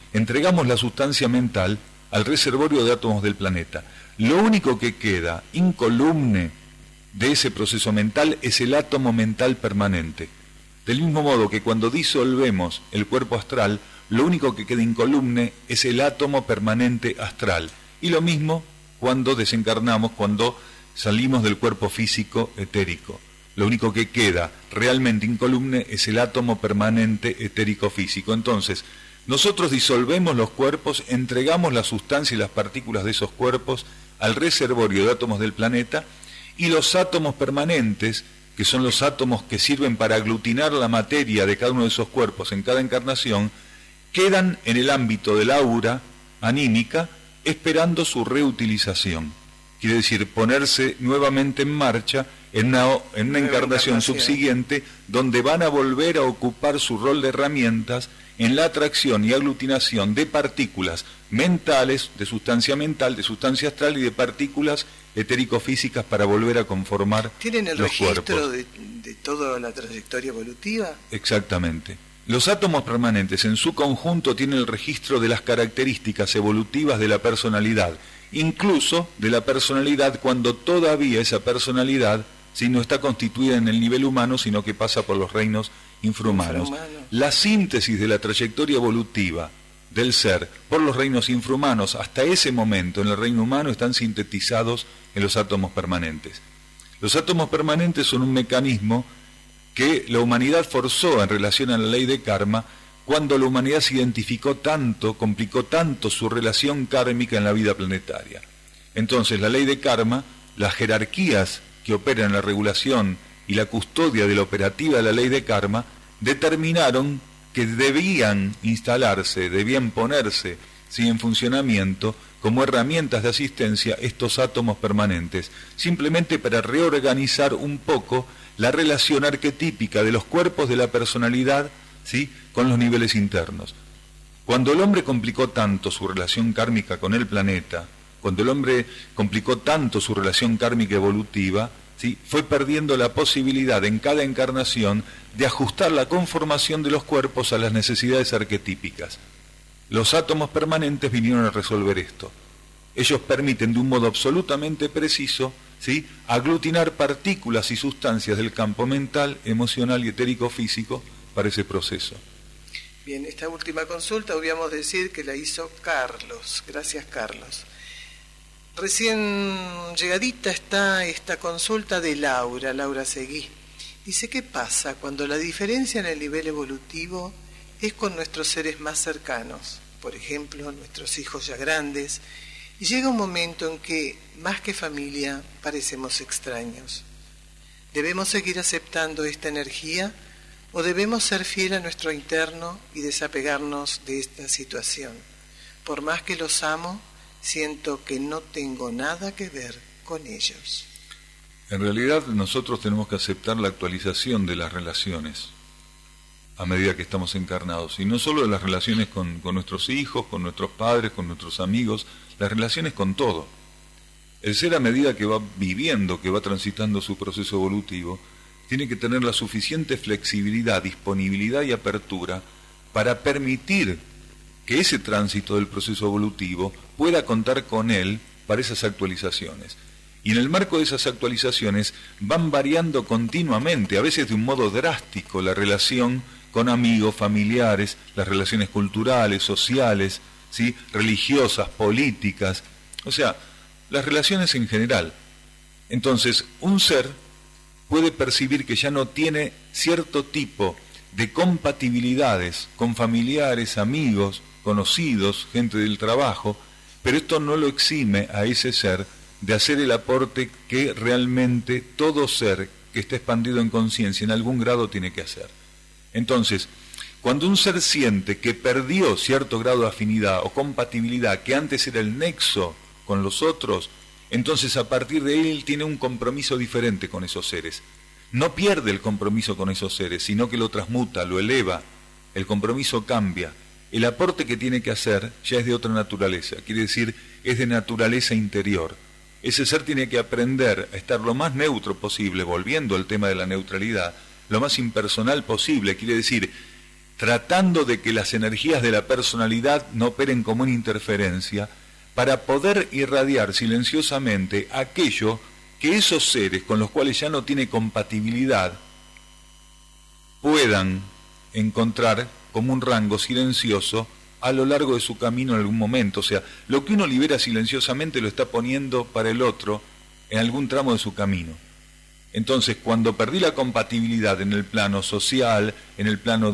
entregamos la sustancia mental al reservorio de átomos del planeta. Lo único que queda incolume de ese proceso mental es el átomo mental permanente. Del mismo modo que cuando disolvemos el cuerpo astral, lo único que queda incolume es el átomo permanente astral. Y lo mismo cuando desencarnamos, cuando salimos del cuerpo físico etérico. Lo único que queda realmente incolume es el átomo permanente etérico físico. Entonces, nosotros disolvemos los cuerpos, entregamos la sustancia y las partículas de esos cuerpos al reservorio de átomos del planeta, y los átomos permanentes, que son los átomos que sirven para aglutinar la materia de cada uno de esos cuerpos en cada encarnación, quedan en el ámbito del aura anímica esperando su reutilización. Quiere decir, ponerse nuevamente en marcha en una encarnación subsiguiente, donde van a volver a ocupar su rol de herramientas en la atracción y aglutinación de partículas mentales, de sustancia mental, de sustancia astral y de partículas etérico-físicas para volver a conformar los cuerpos. ¿Tienen el registro de toda la trayectoria evolutiva? Exactamente. Los átomos permanentes en su conjunto tienen el registro de las características evolutivas de la personalidad, incluso de la personalidad cuando todavía esa personalidad no está constituida en el nivel humano, sino que pasa por los reinos infrahumanos. La síntesis de la trayectoria evolutiva del ser por los reinos infrahumanos hasta ese momento en el reino humano están sintetizados en los átomos permanentes. Los átomos permanentes son un mecanismo que la humanidad forzó en relación a la ley de karma, cuando la humanidad se identificó tanto, complicó tanto su relación kármica en la vida planetaria. Entonces la ley de karma, las jerarquías que operan en la regulación y la custodia de la operativa de la ley de karma, determinaron que debían instalarse, debían ponerse en funcionamiento como herramientas de asistencia estos átomos permanentes, simplemente para reorganizar un poco la relación arquetípica de los cuerpos de la personalidad, con los niveles internos. Cuando el hombre complicó tanto su relación kármica con el planeta, cuando el hombre complicó tanto su relación kármica evolutiva, fue perdiendo la posibilidad en cada encarnación de ajustar la conformación de los cuerpos a las necesidades arquetípicas. Los átomos permanentes vinieron a resolver esto. Ellos permiten de un modo absolutamente preciso aglutinar partículas y sustancias del campo mental, emocional y etérico-físico para ese proceso. Bien, esta última consulta obviamos decir que la hizo Carlos. Gracias, Carlos. Recién llegadita está esta consulta de Laura Seguí. Dice, ¿qué pasa cuando la diferencia en el nivel evolutivo es con nuestros seres más cercanos? Por ejemplo, nuestros hijos ya grandes. Y llega un momento en que, más que familia, parecemos extraños. ¿Debemos seguir aceptando esta energía o debemos ser fiel a nuestro interno y desapegarnos de esta situación? Por más que los amo, siento que no tengo nada que ver con ellos. En realidad nosotros tenemos que aceptar la actualización de las relaciones a medida que estamos encarnados, y no solo de las relaciones con nuestros hijos, con nuestros padres, con nuestros amigos, las relaciones con todo. El ser, a medida que va viviendo, que va transitando su proceso evolutivo, tiene que tener la suficiente flexibilidad, disponibilidad y apertura para permitir que ese tránsito del proceso evolutivo pueda contar con él para esas actualizaciones. Y en el marco de esas actualizaciones van variando continuamente, a veces de un modo drástico, la relación con amigos, familiares, las relaciones culturales, sociales, religiosas, políticas, o sea, las relaciones en general. Entonces, un ser puede percibir que ya no tiene cierto tipo de compatibilidades con familiares, amigos, conocidos, gente del trabajo, pero esto no lo exime a ese ser de hacer el aporte que realmente todo ser que esté expandido en conciencia en algún grado tiene que hacer. Entonces, cuando un ser siente que perdió cierto grado de afinidad o compatibilidad que antes era el nexo con los otros, entonces a partir de él tiene un compromiso diferente con esos seres. No pierde el compromiso con esos seres, sino que lo transmuta, lo eleva, el compromiso cambia. El aporte que tiene que hacer ya es de otra naturaleza, quiere decir, es de naturaleza interior. Ese ser tiene que aprender a estar lo más neutro posible, volviendo al tema de la neutralidad, lo más impersonal posible, quiere decir, tratando de que las energías de la personalidad no operen como una interferencia, para poder irradiar silenciosamente aquello que esos seres con los cuales ya no tiene compatibilidad puedan encontrar como un rango silencioso a lo largo de su camino en algún momento. O sea, lo que uno libera silenciosamente lo está poniendo para el otro en algún tramo de su camino. Entonces, cuando perdí la compatibilidad en el plano social, en el plano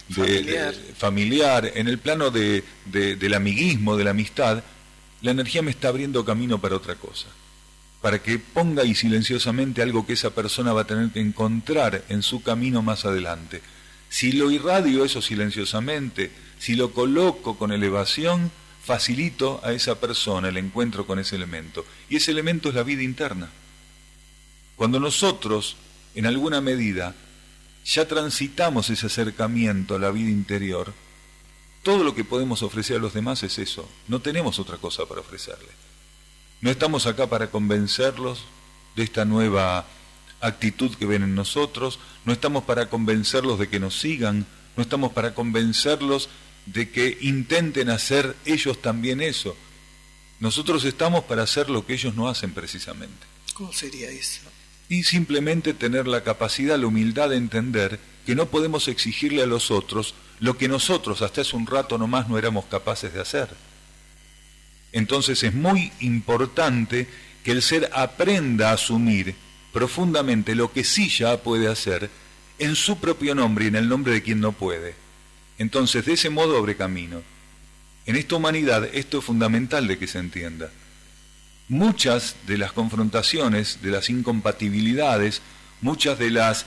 familiar, en el plano del amiguismo, de la amistad, la energía me está abriendo camino para otra cosa, para que ponga ahí silenciosamente algo que esa persona va a tener que encontrar en su camino más adelante. Si lo irradio eso silenciosamente, si lo coloco con elevación, facilito a esa persona el encuentro con ese elemento. Y ese elemento es la vida interna. Cuando nosotros, en alguna medida, ya transitamos ese acercamiento a la vida interior, todo lo que podemos ofrecer a los demás es eso. No tenemos otra cosa para ofrecerle. No estamos acá para convencerlos de esta nueva actitud que ven en nosotros, no estamos para convencerlos de que nos sigan, no estamos para convencerlos de que intenten hacer ellos también eso. Nosotros estamos para hacer lo que ellos no hacen precisamente. ¿Cómo sería eso? Y simplemente tener la capacidad, la humildad de entender que no podemos exigirle a los otros lo que nosotros hasta hace un rato nomás no éramos capaces de hacer. Entonces es muy importante que el ser aprenda a asumir profundamente lo que sí ya puede hacer en su propio nombre y en el nombre de quien no puede. Entonces de ese modo abre camino. En esta humanidad esto es fundamental de que se entienda. Muchas de las confrontaciones, de las incompatibilidades, muchas de las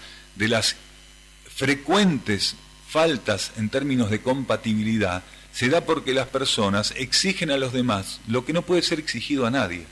frecuentes faltas en términos de compatibilidad, se da porque las personas exigen a los demás lo que no puede ser exigido a nadie.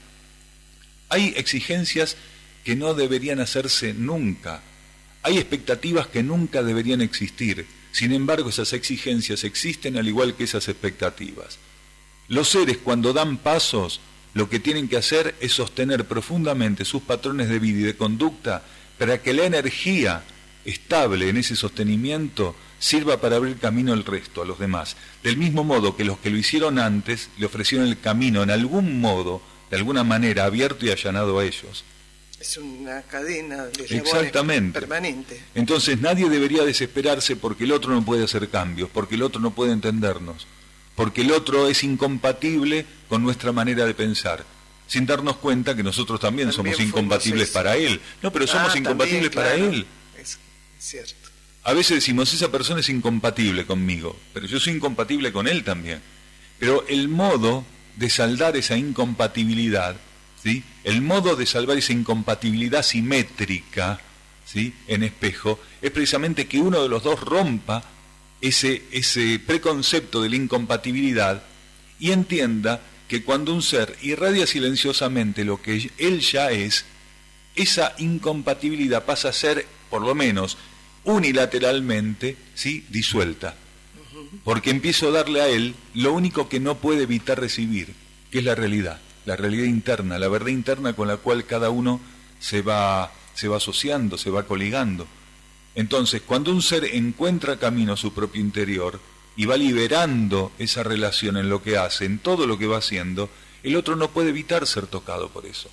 Hay exigencias que no deberían hacerse nunca. Hay expectativas que nunca deberían existir. Sin embargo, esas exigencias existen al igual que esas expectativas. Los seres, cuando dan pasos, lo que tienen que hacer es sostener profundamente sus patrones de vida y de conducta para que la energía estable en ese sostenimiento sirva para abrir camino al resto, a los demás. Del mismo modo que los que lo hicieron antes le ofrecieron el camino en algún modo, de alguna manera, abierto y allanado a ellos. Es una cadena de Exactamente. Permanente. Entonces nadie debería desesperarse porque el otro no puede hacer cambios, porque el otro no puede entendernos, porque el otro es incompatible con nuestra manera de pensar, sin darnos cuenta que nosotros también somos incompatibles para él. No, pero somos incompatibles para él. Es cierto. A veces decimos, esa persona es incompatible conmigo, pero yo soy incompatible con él también. Pero el modo de saldar esa incompatibilidad, ¿sí?, el modo de salvar esa incompatibilidad simétrica, ¿sí?, en espejo, es precisamente que uno de los dos rompa ese preconcepto de la incompatibilidad y entienda que cuando un ser irradia silenciosamente lo que él ya es, esa incompatibilidad pasa a ser, por lo menos unilateralmente, ¿sí?, disuelta. Porque empiezo a darle a él lo único que no puede evitar recibir, que es la realidad interna, la verdad interna con la cual cada uno se va asociando, se va coligando. Entonces, cuando un ser encuentra camino a su propio interior y va liberando esa relación en lo que hace, en todo lo que va haciendo, el otro no puede evitar ser tocado por eso.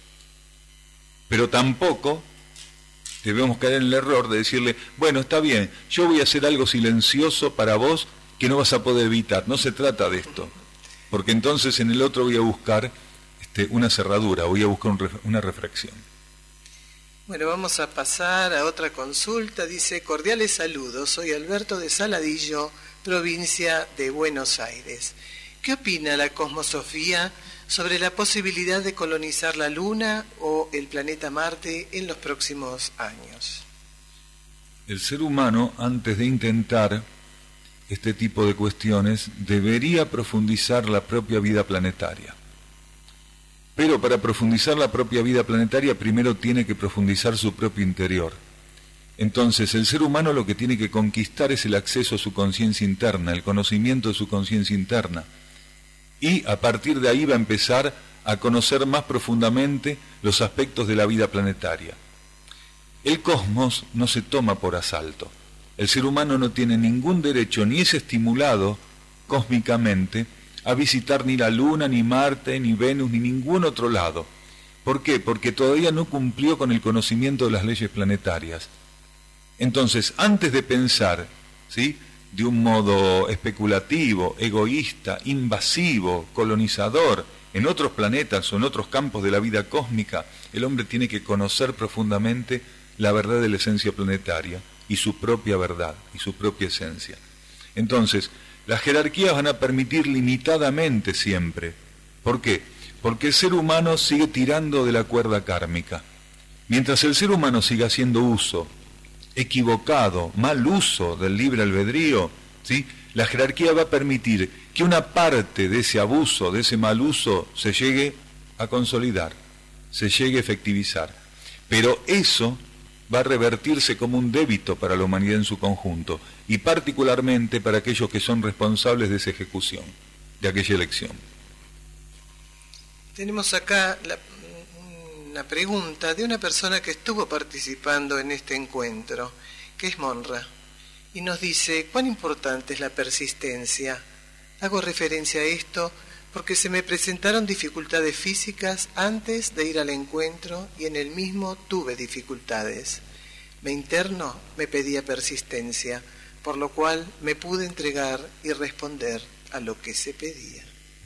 Pero tampoco debemos caer en el error de decirle, bueno, está bien, yo voy a hacer algo silencioso para vos que no vas a poder evitar. No se trata de esto, porque entonces en el otro voy a buscar una cerradura, voy a buscar una refracción. Bueno, vamos a pasar a otra consulta. Dice, cordiales saludos, soy Alberto de Saladillo, provincia de Buenos Aires. ¿Qué opina la cosmosofía sobre la posibilidad de colonizar la Luna o el planeta Marte en los próximos años? El ser humano, antes de intentar este tipo de cuestiones, debería profundizar la propia vida planetaria. Pero para profundizar la propia vida planetaria, primero tiene que profundizar su propio interior. Entonces, el ser humano lo que tiene que conquistar es el acceso a su conciencia interna, el conocimiento de su conciencia interna. Y a partir de ahí va a empezar a conocer más profundamente los aspectos de la vida planetaria. El cosmos no se toma por asalto. El ser humano no tiene ningún derecho, ni es estimulado cósmicamente a visitar ni la Luna, ni Marte, ni Venus, ni ningún otro lado. ¿Por qué? Porque todavía no cumplió con el conocimiento de las leyes planetarias. Entonces, antes de pensar, ¿sí?, de un modo especulativo, egoísta, invasivo, colonizador, en otros planetas o en otros campos de la vida cósmica, el hombre tiene que conocer profundamente la verdad de la esencia planetaria y su propia verdad y su propia esencia. Entonces, las jerarquías van a permitir limitadamente siempre. ¿Por qué? Porque el ser humano sigue tirando de la cuerda kármica. Mientras el ser humano siga haciendo uso equivocado, mal uso del libre albedrío, ¿sí?, la jerarquía va a permitir que una parte de ese abuso, de ese mal uso, se llegue a consolidar, se llegue a efectivizar. Pero eso va a revertirse como un débito para la humanidad en su conjunto, y particularmente para aquellos que son responsables de esa ejecución, de aquella elección. Tenemos acá una pregunta de una persona que estuvo participando en este encuentro, que es Monra, y nos dice: ¿cuán importante es la persistencia? Hago referencia a esto porque se me presentaron dificultades físicas antes de ir al encuentro y en el mismo tuve dificultades. Me interno me pedía persistencia, por lo cual me pude entregar y responder a lo que se pedía.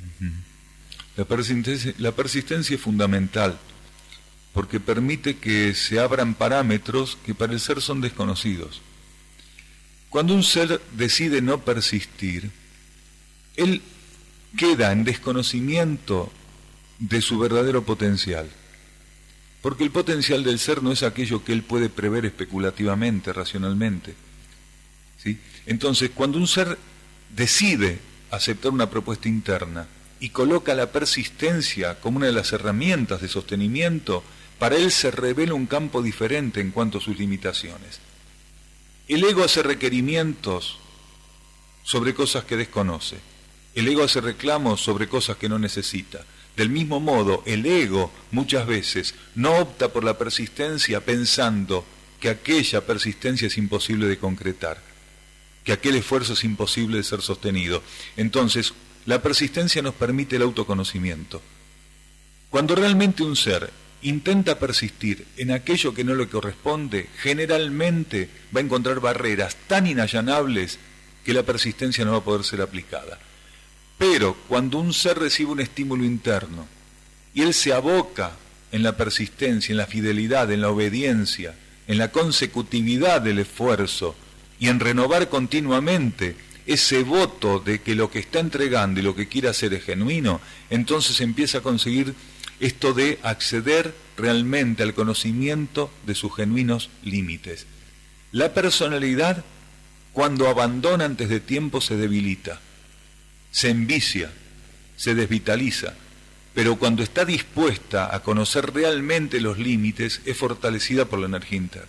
La persistencia es fundamental, porque permite que se abran parámetros que para el ser son desconocidos. Cuando un ser decide no persistir, él queda en desconocimiento de su verdadero potencial, porque el potencial del ser no es aquello que él puede prever especulativamente, racionalmente, ¿sí? Entonces, cuando un ser decide aceptar una propuesta interna y coloca la persistencia como una de las herramientas de sostenimiento, para él se revela un campo diferente en cuanto a sus limitaciones. El ego hace requerimientos sobre cosas que desconoce. El ego hace reclamos sobre cosas que no necesita. Del mismo modo, el ego muchas veces no opta por la persistencia pensando que aquella persistencia es imposible de concretar, que aquel esfuerzo es imposible de ser sostenido. Entonces, la persistencia nos permite el autoconocimiento. Cuando realmente un ser intenta persistir en aquello que no le corresponde, generalmente va a encontrar barreras tan inallanables que la persistencia no va a poder ser aplicada. Pero cuando un ser recibe un estímulo interno y él se aboca en la persistencia, en la fidelidad, en la obediencia, en la consecutividad del esfuerzo y en renovar continuamente ese voto de que lo que está entregando y lo que quiere hacer es genuino, entonces empieza a conseguir esto de acceder realmente al conocimiento de sus genuinos límites. La personalidad, cuando abandona antes de tiempo, se debilita, se envicia, se desvitaliza, pero cuando está dispuesta a conocer realmente los límites, es fortalecida por la energía interna.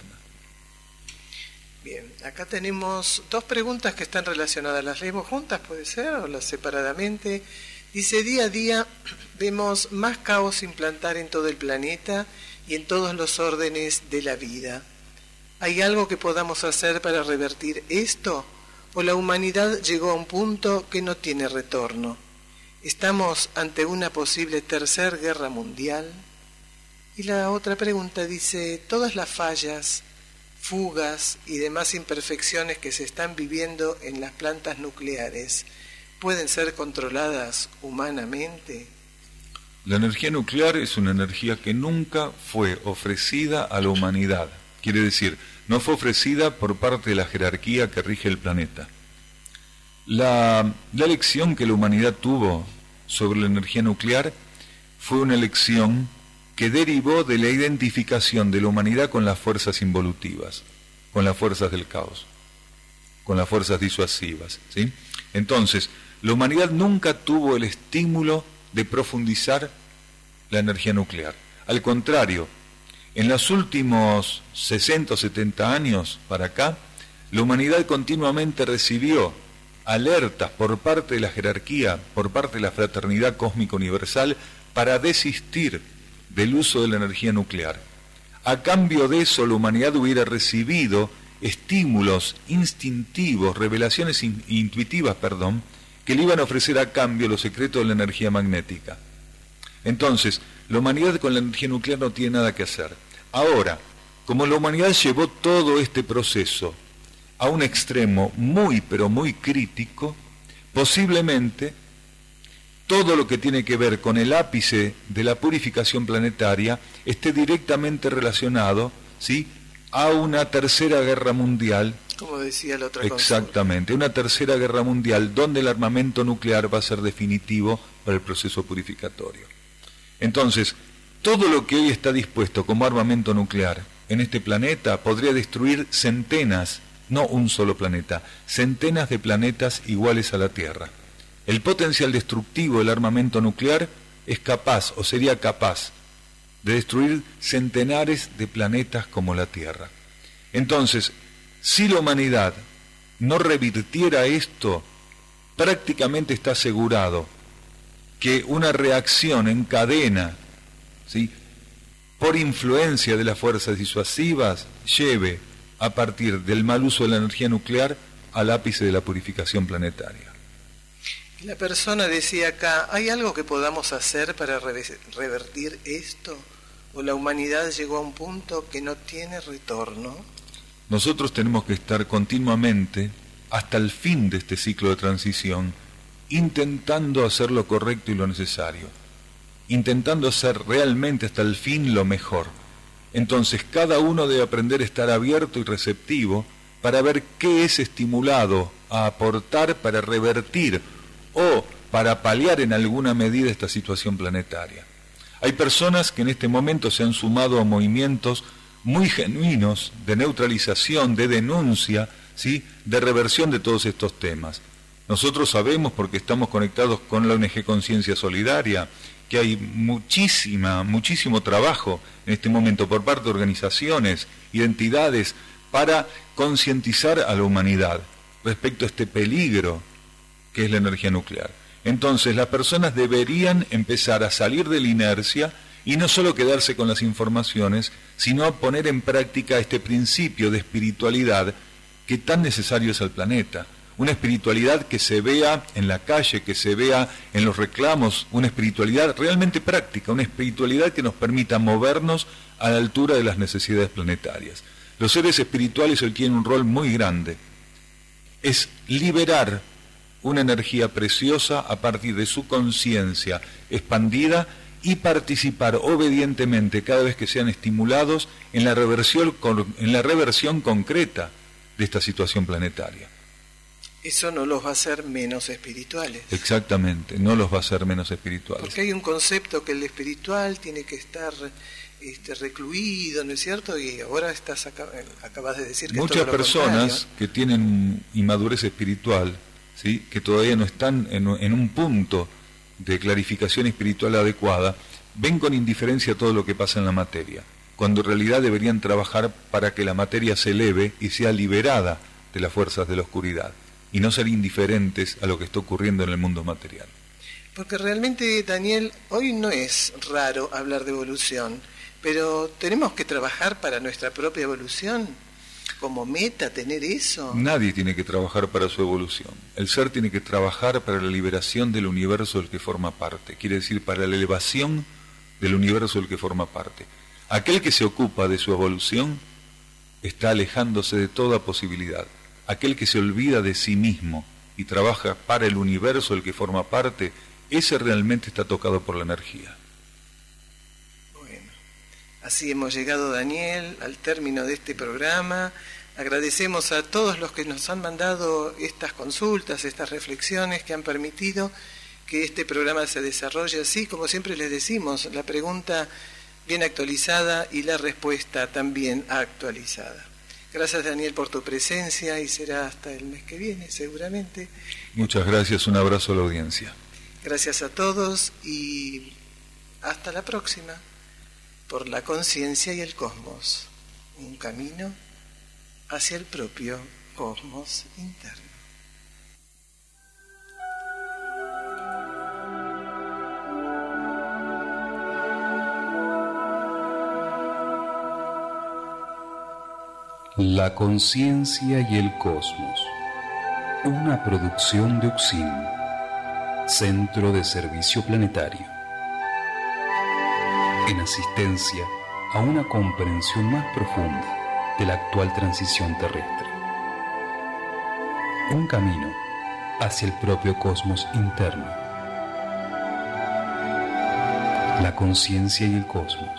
Bien, acá tenemos dos preguntas que están relacionadas. ¿Las leemos juntas, puede ser, o las separadamente? Dice: día a día vemos más caos implantar en todo el planeta y en todos los órdenes de la vida. ¿Hay algo que podamos hacer para revertir esto? ¿O la humanidad llegó a un punto que no tiene retorno? ¿Estamos ante una posible tercera guerra mundial? Y la otra pregunta dice: todas las fallas, fugas y demás imperfecciones que se están viviendo en las plantas nucleares, ¿pueden ser controladas humanamente? La energía nuclear es una energía que nunca fue ofrecida a la humanidad. Quiere decir, no fue ofrecida por parte de la jerarquía que rige el planeta. La elección que la humanidad tuvo sobre la energía nuclear fue una elección que derivó de la identificación de la humanidad con las fuerzas involutivas, con las fuerzas del caos, con las fuerzas disuasivas, ¿sí? Entonces, la humanidad nunca tuvo el estímulo de profundizar la energía nuclear. Al contrario, en los últimos 60 o 70 años para acá, la humanidad continuamente recibió alertas por parte de la jerarquía, por parte de la fraternidad cósmica universal, para desistir del uso de la energía nuclear. A cambio de eso, la humanidad hubiera recibido estímulos instintivos, revelaciones intuitivas, que le iban a ofrecer a cambio los secretos de la energía magnética. Entonces, la humanidad con la energía nuclear no tiene nada que hacer. Ahora, como la humanidad llevó todo este proceso a un extremo muy, pero muy crítico, posiblemente todo lo que tiene que ver con el ápice de la purificación planetaria esté directamente relacionado, ¿sí?, a una tercera guerra mundial. Como decía la otra Exactamente, una tercera guerra mundial donde el armamento nuclear va a ser definitivo para el proceso purificatorio. Entonces, todo lo que hoy está dispuesto como armamento nuclear en este planeta podría destruir centenas, no un solo planeta, centenas de planetas iguales a la Tierra. El potencial destructivo del armamento nuclear es capaz, o sería capaz, de destruir centenares de planetas como la Tierra. Entonces, si la humanidad no revirtiera esto, prácticamente está asegurado que una reacción en cadena, ¿sí?, por influencia de las fuerzas disuasivas, lleve a partir del mal uso de la energía nuclear al ápice de la purificación planetaria. La persona decía acá, ¿hay algo que podamos hacer para revertir esto? ¿O la humanidad llegó a un punto que no tiene retorno? Nosotros tenemos que estar continuamente, hasta el fin de este ciclo de transición, intentando hacer lo correcto y lo necesario, intentando hacer realmente hasta el fin lo mejor. Entonces cada uno debe aprender a estar abierto y receptivo para ver qué es estimulado a aportar para revertir o para paliar en alguna medida esta situación planetaria. Hay personas que en este momento se han sumado a movimientos muy genuinos de neutralización, de denuncia, ¿sí?, de reversión de todos estos temas. Nosotros sabemos, porque estamos conectados con la ONG Conciencia Solidaria, que hay muchísimo trabajo en este momento por parte de organizaciones y de entidades para concientizar a la humanidad respecto a este peligro que es la energía nuclear. Entonces las personas deberían empezar a salir de la inercia y no solo quedarse con las informaciones, sino poner en práctica este principio de espiritualidad que tan necesario es al planeta. Una espiritualidad que se vea en la calle, que se vea en los reclamos, una espiritualidad realmente práctica, una espiritualidad que nos permita movernos a la altura de las necesidades planetarias. Los seres espirituales hoy tienen un rol muy grande. Es liberar una energía preciosa a partir de su conciencia expandida y participar obedientemente cada vez que sean estimulados en la reversión concreta de esta situación planetaria. Eso no los va a hacer menos espirituales. Exactamente, no los va a hacer menos espirituales. Porque hay un concepto que el espiritual tiene que estar recluido, ¿no es cierto? Y ahora acabas de decir que muchas todo lo personas contrario. Que tienen inmadurez espiritual, ¿sí?, que todavía no están en un punto de clarificación espiritual adecuada, ven con indiferencia todo lo que pasa en la materia, cuando en realidad deberían trabajar para que la materia se eleve y sea liberada de las fuerzas de la oscuridad, y no ser indiferentes a lo que está ocurriendo en el mundo material. Porque realmente, Daniel, hoy no es raro hablar de evolución, pero tenemos que trabajar para nuestra propia evolución, como meta tener eso. Nadie tiene que trabajar para su evolución. El ser tiene que trabajar para la liberación del universo del que forma parte, quiere decir para la elevación del universo del que forma parte. Aquel que se ocupa de su evolución está alejándose de toda posibilidad. Aquel que se olvida de sí mismo y trabaja para el universo del que forma parte, ese realmente está tocado por la energía. Bueno, así hemos llegado, Daniel, al término de este programa. Agradecemos a todos los que nos han mandado estas consultas, estas reflexiones que han permitido que este programa se desarrolle así, como siempre les decimos, la pregunta bien actualizada y la respuesta también actualizada. Gracias, Daniel, por tu presencia y será hasta el mes que viene, seguramente. Muchas gracias, un abrazo a la audiencia. Gracias a todos y hasta la próxima. Por la conciencia y el cosmos, un camino hacia el propio cosmos interno. La conciencia y el cosmos. Una producción de UXIM, Centro de Servicio Planetario. En asistencia a una comprensión más profunda de la actual transición terrestre. Un camino hacia el propio cosmos interno. La conciencia y el cosmos.